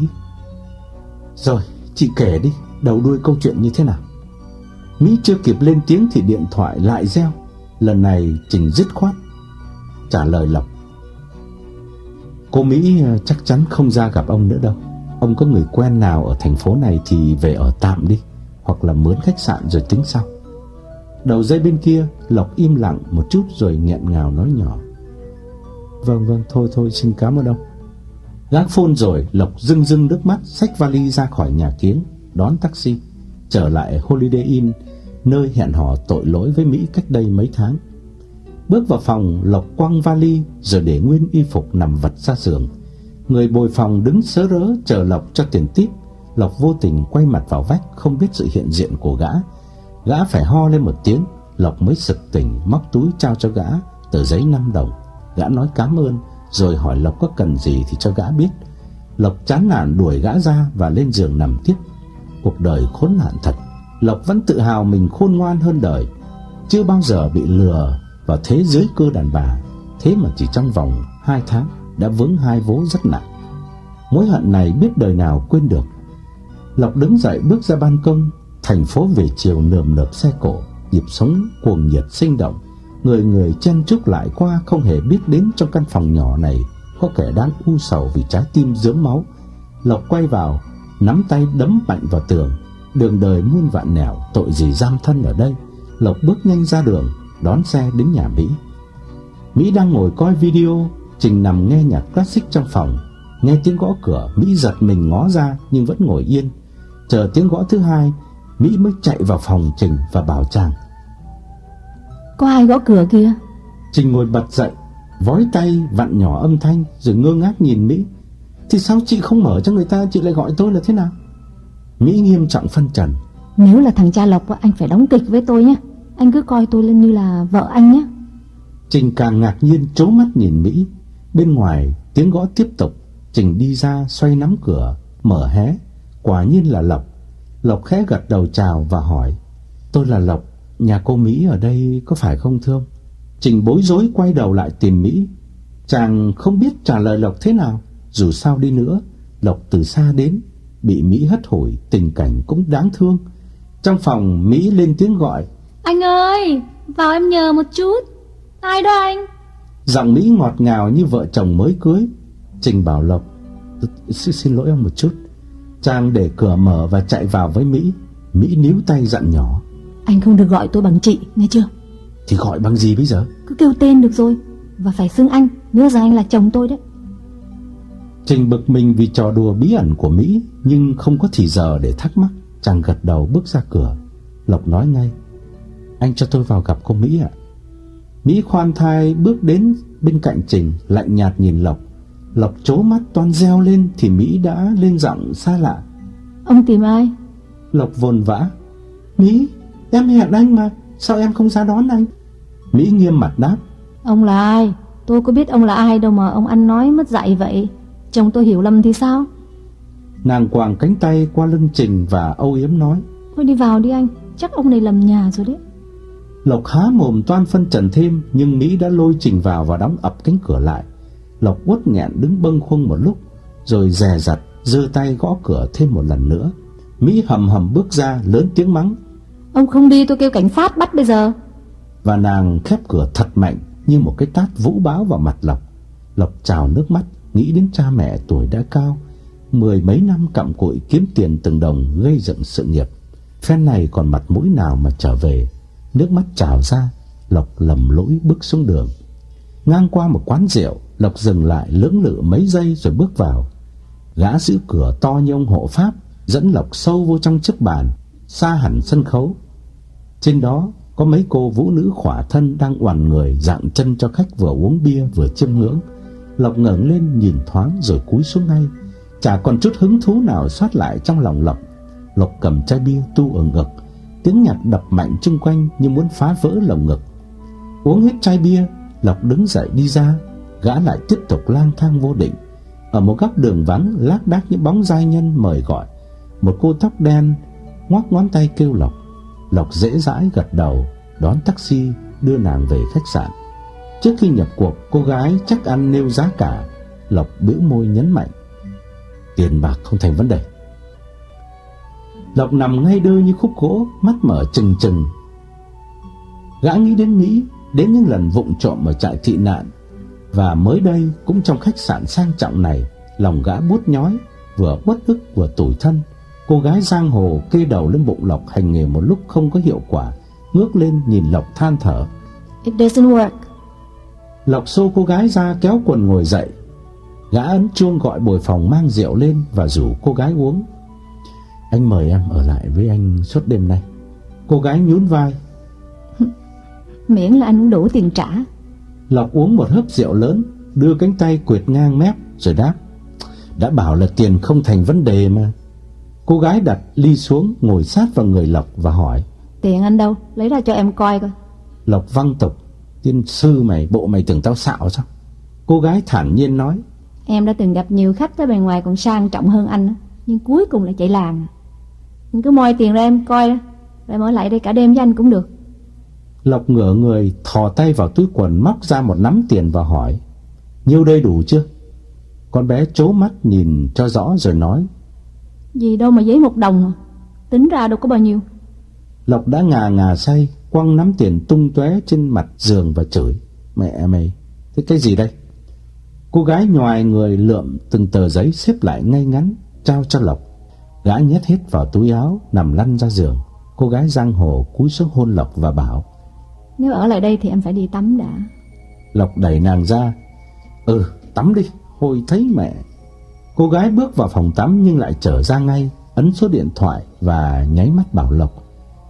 Rồi, chị kể đi, đầu đuôi câu chuyện như thế nào? Mỹ chưa kịp lên tiếng thì điện thoại lại reo. Lần này Trình dứt khoát trả lời Lộc: Cô Mỹ chắc chắn không ra gặp ông nữa đâu. Ông có người quen nào ở thành phố này thì về ở tạm đi, hoặc là mướn khách sạn rồi tính sau. Đầu dây bên kia Lộc im lặng một chút rồi nghẹn ngào nói nhỏ: Vâng vâng, thôi thôi, xin cảm ơn ông. Gã phone rồi, Lộc rưng rưng nước mắt xách vali ra khỏi nhà kiếng, đón taxi trở lại Holiday Inn, nơi hẹn hò tội lỗi với Mỹ cách đây mấy tháng. Bước vào phòng, Lộc quăng vali rồi để nguyên y phục nằm vật ra giường. Người bồi phòng đứng sớ rớ chờ Lộc cho tiền tip. Lộc vô tình quay mặt vào vách, không biết sự hiện diện của gã. Gã phải ho lên một tiếng, Lộc mới sực tỉnh, móc túi trao cho gã tờ giấy năm đồng. Gã nói cảm ơn rồi hỏi Lộc có cần gì thì cho gã biết. Lộc chán nản đuổi gã ra và lên giường nằm tiếp. Cuộc đời khốn nạn thật. Lộc vẫn tự hào mình khôn ngoan hơn đời, chưa bao giờ bị lừa vào thế giới cơ đàn bà. Thế mà chỉ trong vòng hai tháng đã vướng hai vố rất nặng. Mối hận này biết đời nào quên được. Lộc đứng dậy bước ra ban công. Thành phố về chiều nườm nượp xe cộ, nhịp sống cuồng nhiệt sinh động. Người người chen chúc lại qua, không hề biết đến trong căn phòng nhỏ này có kẻ đang u sầu vì trái tim rớm máu. Lộc quay vào, nắm tay đấm mạnh vào tường. Đường đời muôn vạn nẻo, tội gì giam thân ở đây. Lộc bước nhanh ra đường, đón xe đến nhà Mỹ. Mỹ đang ngồi coi video, Trình nằm nghe nhạc classic trong phòng. Nghe tiếng gõ cửa, Mỹ giật mình ngó ra nhưng vẫn ngồi yên. Chờ tiếng gõ thứ hai, Mỹ mới chạy vào phòng Trình và bảo chàng: Có ai gõ cửa kìa? Trình ngồi bật dậy, vói tay vặn nhỏ âm thanh rồi ngơ ngác nhìn Mỹ. Thì sao chị không mở cho người ta, chị lại gọi tôi là thế nào? Mỹ nghiêm trọng phân trần: Nếu là thằng cha Lộc, anh phải đóng kịch với tôi nhé. Anh cứ coi tôi lên như là vợ anh nhé. Trình càng ngạc nhiên trố mắt nhìn Mỹ. Bên ngoài tiếng gõ tiếp tục. Trình đi ra xoay nắm cửa, mở hé. Quả nhiên là Lộc. Lộc khẽ gật đầu chào và hỏi: Tôi là Lộc, nhà cô Mỹ ở đây có phải không thưa ông? Trình bối rối quay đầu lại tìm Mỹ. Chàng không biết trả lời Lộc thế nào. Dù sao đi nữa, Lộc từ xa đến, bị Mỹ hất hủi, tình cảnh cũng đáng thương. Trong phòng, Mỹ lên tiếng gọi: Anh ơi, vào em nhờ một chút. Ai đó anh? Giọng Mỹ ngọt ngào như vợ chồng mới cưới. Trình bảo Lộc: Xin, xin lỗi ông một chút. Chàng để cửa mở và chạy vào với Mỹ. Mỹ níu tay dặn nhỏ: Anh không được gọi tôi bằng chị, nghe chưa? Thì gọi bằng gì bây giờ? Cứ kêu tên được rồi. Và phải xưng anh, nhớ rằng anh là chồng tôi đấy. Trình bực mình vì trò đùa bí ẩn của Mỹ, nhưng không có thì giờ để thắc mắc. Chàng gật đầu bước ra cửa. Lộc nói ngay: Anh cho tôi vào gặp cô Mỹ ạ. Mỹ khoan thai bước đến bên cạnh Trình, lạnh nhạt nhìn Lộc. Lộc trố mắt toan reo lên thì Mỹ đã lên giọng xa lạ: Ông tìm ai? Lộc vồn vã: Mỹ, em hẹn anh mà, sao em không ra đón anh? Mỹ nghiêm mặt đáp: Ông là ai? Tôi có biết ông là ai đâu mà ông ăn nói mất dạy vậy. Chồng tôi hiểu lầm thì sao? Nàng quàng cánh tay qua lưng Trình và âu yếm nói: Thôi đi vào đi anh, chắc ông này lầm nhà rồi đấy. Lộc há mồm toan phân trần thêm, nhưng Mỹ đã lôi Trình vào và đóng ập cánh cửa lại. Lộc uất nghẹn đứng bâng khuâng một lúc, rồi dè dặt giơ tay gõ cửa thêm một lần nữa. Mỹ hầm hầm bước ra, lớn tiếng mắng: Ông không đi tôi kêu cảnh sát bắt bây giờ. Và nàng khép cửa thật mạnh như một cái tát vũ bão vào mặt Lộc. Lộc trào nước mắt, nghĩ đến cha mẹ tuổi đã cao, mười mấy năm cặm cụi kiếm tiền từng đồng gây dựng sự nghiệp. Phen này còn mặt mũi nào mà trở về. Nước mắt trào ra, Lộc lầm lũi bước xuống đường. Ngang qua một quán rượu, Lộc dừng lại lưỡng lự mấy giây rồi bước vào. Gã giữ cửa to như ông hộ pháp dẫn Lộc sâu vô trong chiếc bàn, xa hẳn sân khấu. Trên đó có mấy cô vũ nữ khỏa thân đang oằn người dạng chân cho khách vừa uống bia vừa chiêm ngưỡng. Lộc ngẩng lên nhìn thoáng rồi cúi xuống ngay. Chả còn chút hứng thú nào sót lại trong lòng Lộc. Lộc cầm chai bia tu ở ngực. Tiếng nhạc đập mạnh chung quanh như muốn phá vỡ lồng ngực. Uống hết chai bia, Lộc đứng dậy đi ra. Gã lại tiếp tục lang thang vô định. Ở một góc đường vắng lác đác những bóng giai nhân mời gọi. Một cô tóc đen ngoắc ngón tay kêu Lộc. Lộc dễ dãi gật đầu, đón taxi đưa nàng về khách sạn. Trước khi nhập cuộc, cô gái chắc ăn nêu giá cả. Lộc bĩu môi nhấn mạnh: Tiền bạc không thành vấn đề. Lộc nằm ngay đơ như khúc gỗ, mắt mở trừng trừng. Gã nghĩ đến Mỹ, đến những lần vụng trộm ở trại tị nạn, và mới đây cũng trong khách sạn sang trọng này. Lòng gã buốt nhói, vừa uất ức vừa tủi thân. Cô gái giang hồ kê đầu lên bụng Lộc hành nghề một lúc không có hiệu quả, ngước lên nhìn Lộc than thở: It doesn't work. Lộc xô cô gái ra kéo quần ngồi dậy. Gã ấn chuông gọi bồi phòng mang rượu lên và rủ cô gái uống. Anh mời em ở lại với anh suốt đêm nay. Cô gái nhún vai. Miễn là anh đủ tiền trả. Lộc uống một hớp rượu lớn, đưa cánh tay quệt ngang mép rồi đáp. Đã bảo là tiền không thành vấn đề mà. Cô gái đặt ly xuống, ngồi sát vào người Lộc và hỏi. Tiền anh đâu? Lấy ra cho em coi coi. Lộc văng tục. Tiên sư mày, bộ mày tưởng tao xạo sao? Cô gái thản nhiên nói. Em đã từng gặp nhiều khách tới bề ngoài còn sang trọng hơn anh, nhưng cuối cùng lại chạy làng. Anh cứ moi tiền ra em coi, rồi em ở lại đây cả đêm với anh cũng được. Lộc ngửa người, thò tay vào túi quần, móc ra một nắm tiền và hỏi. Nhiêu đây đủ chưa? Con bé trố mắt nhìn cho rõ rồi nói. Gì đâu mà giấy một đồng à? Tính ra đâu có bao nhiêu. Lộc đã ngà ngà say, quăng nắm tiền tung tóe trên mặt giường và chửi. Mẹ mày, thế cái gì đây? Cô gái nhoài người lượm từng tờ giấy xếp lại ngay ngắn, trao cho Lộc. Gã nhét hết vào túi áo, nằm lăn ra giường. Cô gái giang hồ cúi xuống hôn Lộc và bảo. Nếu ở lại đây thì em phải đi tắm đã. Lộc đẩy nàng ra. Ừ, tắm đi, hôi thấy mẹ. Cô gái bước vào phòng tắm nhưng lại trở ra ngay, ấn số điện thoại và nháy mắt bảo Lộc.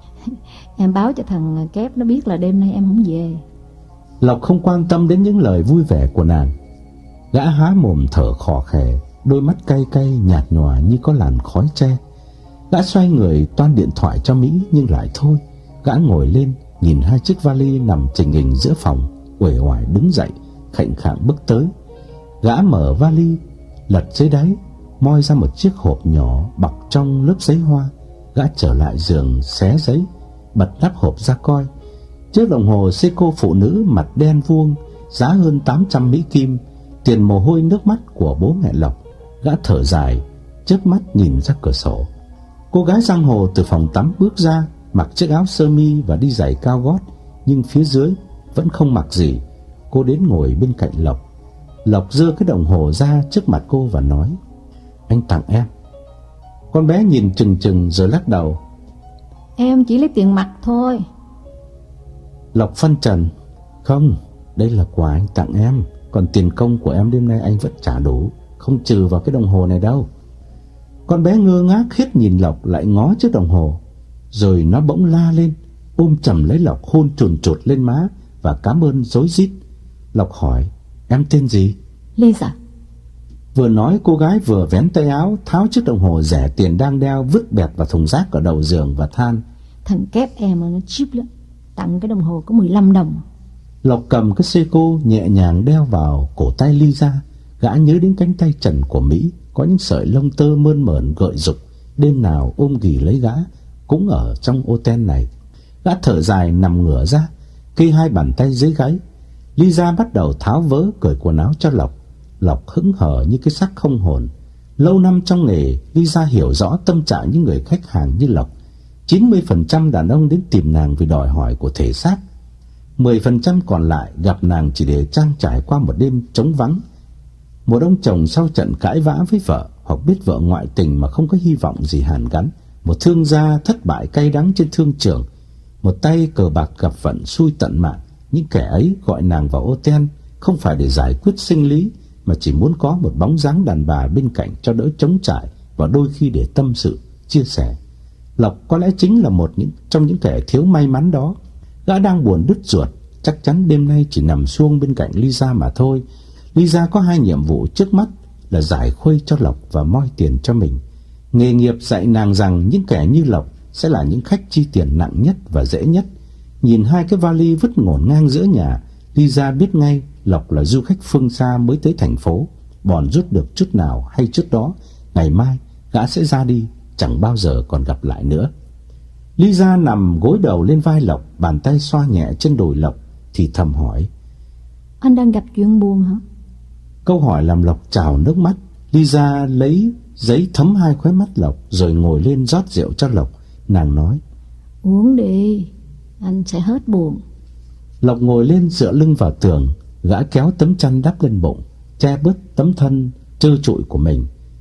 Em báo cho thằng Kép nó biết là đêm nay em không về. Lộc không quan tâm đến những lời vui vẻ của nàng. Gã há mồm thở khò khè, đôi mắt cay cay nhạt nhòa như có làn khói tre. Gã xoay người toan điện thoại cho Mỹ nhưng lại thôi. Gã ngồi lên, nhìn hai chiếc vali nằm chình hình giữa phòng, uể oải đứng dậy, khệnh khạng bước tới. Gã mở vali, lật dưới đáy, moi ra một chiếc hộp nhỏ bọc trong lớp giấy hoa. Gã trở lại giường xé giấy, bật nắp hộp ra coi. Chiếc đồng hồ Seiko phụ nữ mặt đen vuông, giá hơn tám trăm Mỹ Kim, tiền mồ hôi nước mắt của bố mẹ Lộc. Gã thở dài, chớp mắt nhìn ra cửa sổ. Cô gái giang hồ từ phòng tắm bước ra, mặc chiếc áo sơ mi và đi giày cao gót, nhưng phía dưới vẫn không mặc gì. Cô đến ngồi bên cạnh Lộc. Lộc giơ cái đồng hồ ra trước mặt cô và nói. Anh tặng em. Con bé nhìn chừng chừng rồi lắc đầu. Em chỉ lấy tiền mặt thôi. Lộc phân trần. Không, đây là quà anh tặng em, còn tiền công của em đêm nay anh vẫn trả đủ, không trừ vào cái đồng hồ này đâu. Con bé ngơ ngác hết nhìn Lộc lại ngó chiếc đồng hồ. Rồi nó bỗng la lên, ôm chầm lấy Lộc, hôn chùn chụt lên má và cảm ơn rối rít. Lộc hỏi. Em tên gì? Lisa. Vừa nói cô gái vừa vén tay áo, tháo chiếc đồng hồ rẻ tiền đang đeo, vứt bẹt vào thùng rác ở đầu giường và than. Thằng Kép em nó cheap lắm, tặng cái đồng hồ có mười lăm đồng. Lộc cầm cái Seiko nhẹ nhàng đeo vào cổ tay Lisa. Gã nhớ đến cánh tay trần của Mỹ, có những sợi lông tơ mơn mởn gợi dục, đêm nào ôm ghì lấy gã, cũng ở trong ô ten này. Gã thở dài nằm ngửa ra, kê hai bàn tay dưới gáy. Lisa bắt đầu tháo vớ cởi quần áo cho Lộc. Lộc hững hờ như cái xác không hồn. Lâu năm trong nghề, Lisa hiểu rõ tâm trạng những người khách hàng như Lộc. chín mươi phần trăm đàn ông đến tìm nàng vì đòi hỏi của thể xác, mười phần trăm còn lại gặp nàng chỉ để trang trải qua một đêm trống vắng. Một ông chồng sau trận cãi vã với vợ, hoặc biết vợ ngoại tình mà không có hy vọng gì hàn gắn. Một thương gia thất bại cay đắng trên thương trường. Một tay cờ bạc gặp vận xui tận mạng. Những kẻ ấy gọi nàng vào ô ten không phải để giải quyết sinh lý, mà chỉ muốn có một bóng dáng đàn bà bên cạnh cho đỡ trống trải, và đôi khi để tâm sự, chia sẻ. Lộc có lẽ chính là một những, trong những kẻ thiếu may mắn đó. Gã đang buồn đứt ruột, chắc chắn đêm nay chỉ nằm suông bên cạnh Lisa mà thôi. Lisa có hai nhiệm vụ trước mắt là giải khuây cho Lộc và moi tiền cho mình. Nghề nghiệp dạy nàng rằng những kẻ như Lộc sẽ là những khách chi tiền nặng nhất và dễ nhất. Nhìn hai cái vali vứt ngổn ngang giữa nhà, Lisa biết ngay Lộc là du khách phương xa mới tới thành phố. Bòn rút được chút nào hay chút đó, ngày mai gã sẽ ra đi, chẳng bao giờ còn gặp lại nữa. Lisa nằm gối đầu lên vai Lộc, bàn tay xoa nhẹ trên đùi Lộc, thì thầm hỏi. Anh đang gặp chuyện buồn hả? Câu hỏi làm Lộc trào nước mắt. Lisa lấy giấy thấm hai khóe mắt Lộc, rồi ngồi lên rót rượu cho Lộc. Nàng nói. Uống đi, anh sẽ hết buồn. Lộc ngồi lên dựa lưng vào tường. Gã kéo tấm chăn đắp lên bụng, che bớt tấm thân trơ trụi của mình.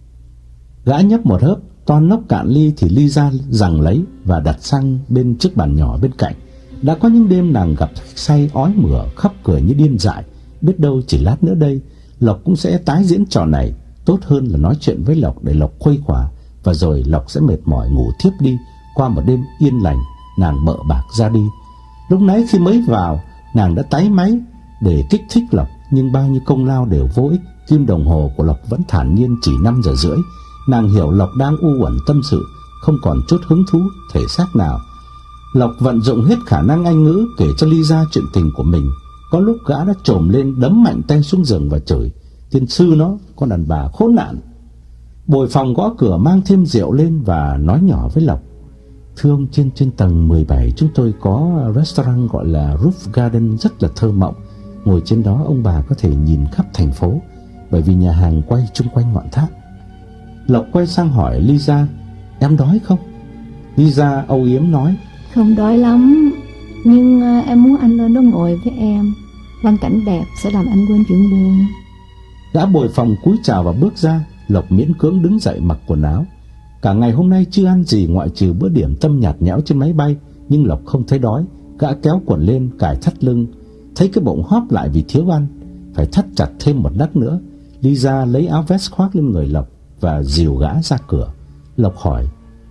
Gã nhấp một hớp, toan nốc cạn ly thì Lisa giằng lấy và đặt sang bên chiếc bàn nhỏ bên cạnh. Đã có những đêm nàng gặp say ói mửa, khóc cười như điên dại. Biết đâu chỉ lát nữa đây Lộc cũng sẽ tái diễn trò này. Tốt hơn là nói chuyện với Lộc để Lộc khuây khỏa, và rồi Lộc sẽ mệt mỏi ngủ thiếp đi. Qua một đêm yên lành, nàng bợ bạc ra đi. Lúc nãy khi mới vào, nàng đã táy máy để kích thích Lộc, nhưng bao nhiêu công lao đều vô ích. Kim đồng hồ của Lộc vẫn thản nhiên chỉ năm giờ rưỡi. Nàng hiểu Lộc đang u uẩn tâm sự, không còn chút hứng thú thể xác nào. Lộc vận dụng hết khả năng Anh ngữ kể cho Lisa chuyện tình của mình. Có lúc gã đã trồm lên đấm mạnh tay xuống giường và chửi: "Tiên sư nó, con đàn bà khốn nạn." Bồi phòng gõ cửa mang thêm rượu lên và nói nhỏ với Lộc: "Thưa ông, trên trên tầng mười bảy chúng tôi có restaurant gọi là Roof Garden rất là thơ mộng. Ngồi trên đó ông bà có thể nhìn khắp thành phố, bởi vì nhà hàng quay chung quanh ngọn tháp." Lộc quay sang hỏi Lisa: "Em đói không?" Lisa âu yếm nói: "Không đói lắm, nhưng uh, em muốn anh lên đó ngồi với em. Quang cảnh đẹp sẽ làm anh quên chuyện buồn." Gã bồi phòng cúi chào và bước ra. Lộc miễn cưỡng đứng dậy mặc quần áo. Cả ngày hôm nay chưa ăn gì ngoại trừ bữa điểm tâm nhạt nhẽo trên máy bay, nhưng Lộc không thấy đói. Gã kéo quần lên, cài thắt lưng, thấy cái bụng hóp lại vì thiếu ăn, phải thắt chặt thêm một đắc nữa. Lisa lấy áo vest khoác lên người Lộc và dìu gã ra cửa. Lộc hỏi: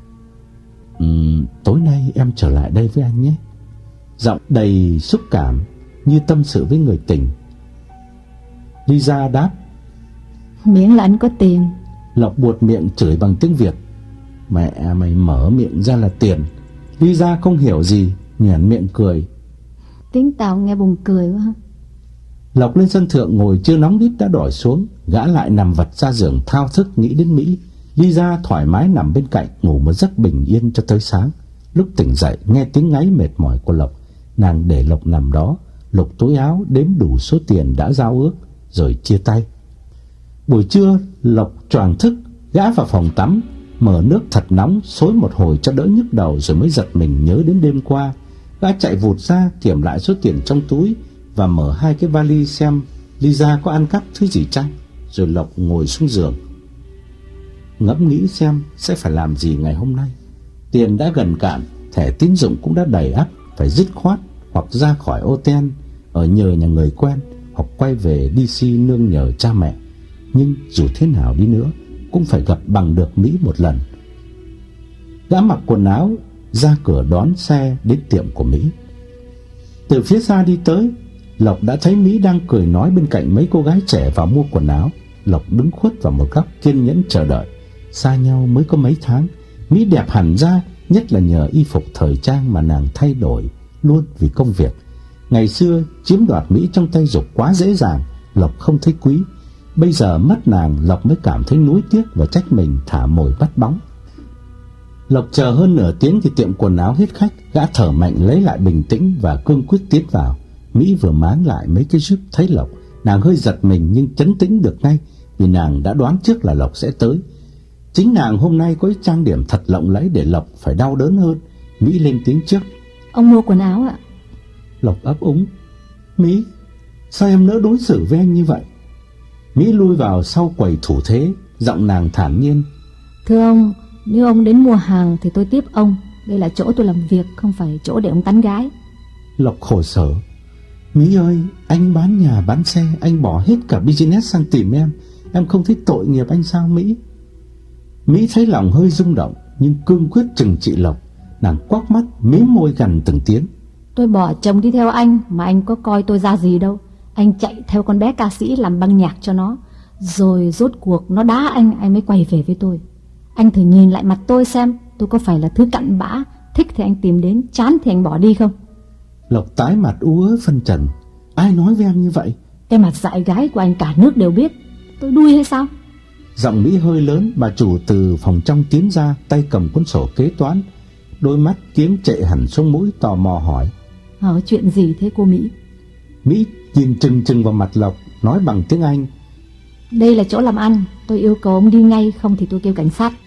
um, "Tối nay em trở lại đây với anh nhé." Giọng đầy xúc cảm như tâm sự với người tình. Lisa đáp: "Miễn là anh có tiền." Lộc buột miệng chửi bằng tiếng Việt: "Mẹ mày mở miệng ra là tiền." Lisa không hiểu gì, nhoẻn miệng cười: "Tiếng tao nghe buồn cười quá." Lộc lên sân thượng ngồi chưa nóng đít đã đòi xuống. Gã lại nằm vật ra giường thao thức nghĩ đến Mỹ. Lisa thoải mái nằm bên cạnh, ngủ một giấc bình yên cho tới sáng. Lúc tỉnh dậy nghe tiếng ngáy mệt mỏi của Lộc, nàng để Lộc nằm đó, lục túi áo đếm đủ số tiền đã giao ước, rồi chia tay. Buổi trưa Lộc choàng thức, gã vào phòng tắm, mở nước thật nóng xối một hồi cho đỡ nhức đầu, rồi mới giật mình nhớ đến đêm qua. Gã chạy vụt ra kiểm lại số tiền trong túi và mở hai cái vali xem Lisa có ăn cắp thứ gì chăng. Rồi Lộc ngồi xuống giường, ngẫm nghĩ xem sẽ phải làm gì ngày hôm nay. Tiền đã gần cạn, thẻ tín dụng cũng đã đầy ắp, phải dứt khoát hoặc ra khỏi hotel ở nhờ nhà người quen, hoặc quay về đê xê nương nhờ cha mẹ. Nhưng dù thế nào đi nữa cũng phải gặp bằng được Mỹ một lần. Gã mặc quần áo ra cửa đón xe đến tiệm của Mỹ. Từ phía xa đi tới, Lộc đã thấy Mỹ đang cười nói bên cạnh mấy cô gái trẻ vào mua quần áo. Lộc đứng khuất vào một góc kiên nhẫn chờ đợi. Xa nhau mới có mấy tháng, Mỹ đẹp hẳn ra, nhất là nhờ y phục thời trang mà nàng thay đổi luôn vì công việc. Ngày xưa chiếm đoạt Mỹ trong tay Dục quá dễ dàng, Lộc không thấy quý. Bây giờ mất nàng, Lộc mới cảm thấy nuối tiếc và trách mình thả mồi bắt bóng. Lộc chờ hơn nửa tiếng thì tiệm quần áo hết khách. Gã thở mạnh lấy lại bình tĩnh và cương quyết tiến vào. Mỹ vừa máng lại mấy cái jupe thấy Lộc, nàng hơi giật mình nhưng trấn tĩnh được ngay, vì nàng đã đoán trước là Lộc sẽ tới. Chính nàng hôm nay có ý trang điểm thật lộng lẫy để Lộc phải đau đớn hơn. Mỹ lên tiếng trước: "Ông mua quần áo ạ." Lộc ấp úng: "Mỹ, sao em nỡ đối xử với anh như vậy?" Mỹ lui vào sau quầy thủ thế, giọng nàng thản nhiên: "Thưa ông, nếu ông đến mua hàng thì tôi tiếp ông. Đây là chỗ tôi làm việc, không phải chỗ để ông tán gái." Lộc khổ sở: "Mỹ ơi, anh bán nhà bán xe, anh bỏ hết cả business sang tìm em. Em không thấy tội nghiệp anh sao Mỹ?" Mỹ thấy lòng hơi rung động nhưng cương quyết trừng trị Lộc. Nàng quắc mắt mím môi gằn từng tiếng: "Tôi bỏ chồng đi theo anh mà anh có coi tôi ra gì đâu. Anh chạy theo con bé ca sĩ làm băng nhạc cho nó, rồi rốt cuộc nó đá anh, anh mới quay về với tôi. Anh thử nhìn lại mặt tôi xem, tôi có phải là thứ cặn bã, thích thì anh tìm đến, chán thì anh bỏ đi không?" Lộc tái mặt ú ớ phân trần: "Ai nói với em như vậy?" "Cái mặt dại gái của anh cả nước đều biết. Tôi đuôi hay sao?" Giọng Mỹ hơi lớn. Bà chủ từ phòng trong tiến ra, tay cầm cuốn sổ kế toán, đôi mắt kiếm trệ hẳn xuống mũi, tò mò hỏi: "Ờ, chuyện gì thế cô Mỹ?" Mỹ nhìn chừng chừng vào mặt Lộc, nói bằng tiếng Anh: "Đây là chỗ làm ăn, tôi yêu cầu ông đi ngay, không thì tôi kêu cảnh sát."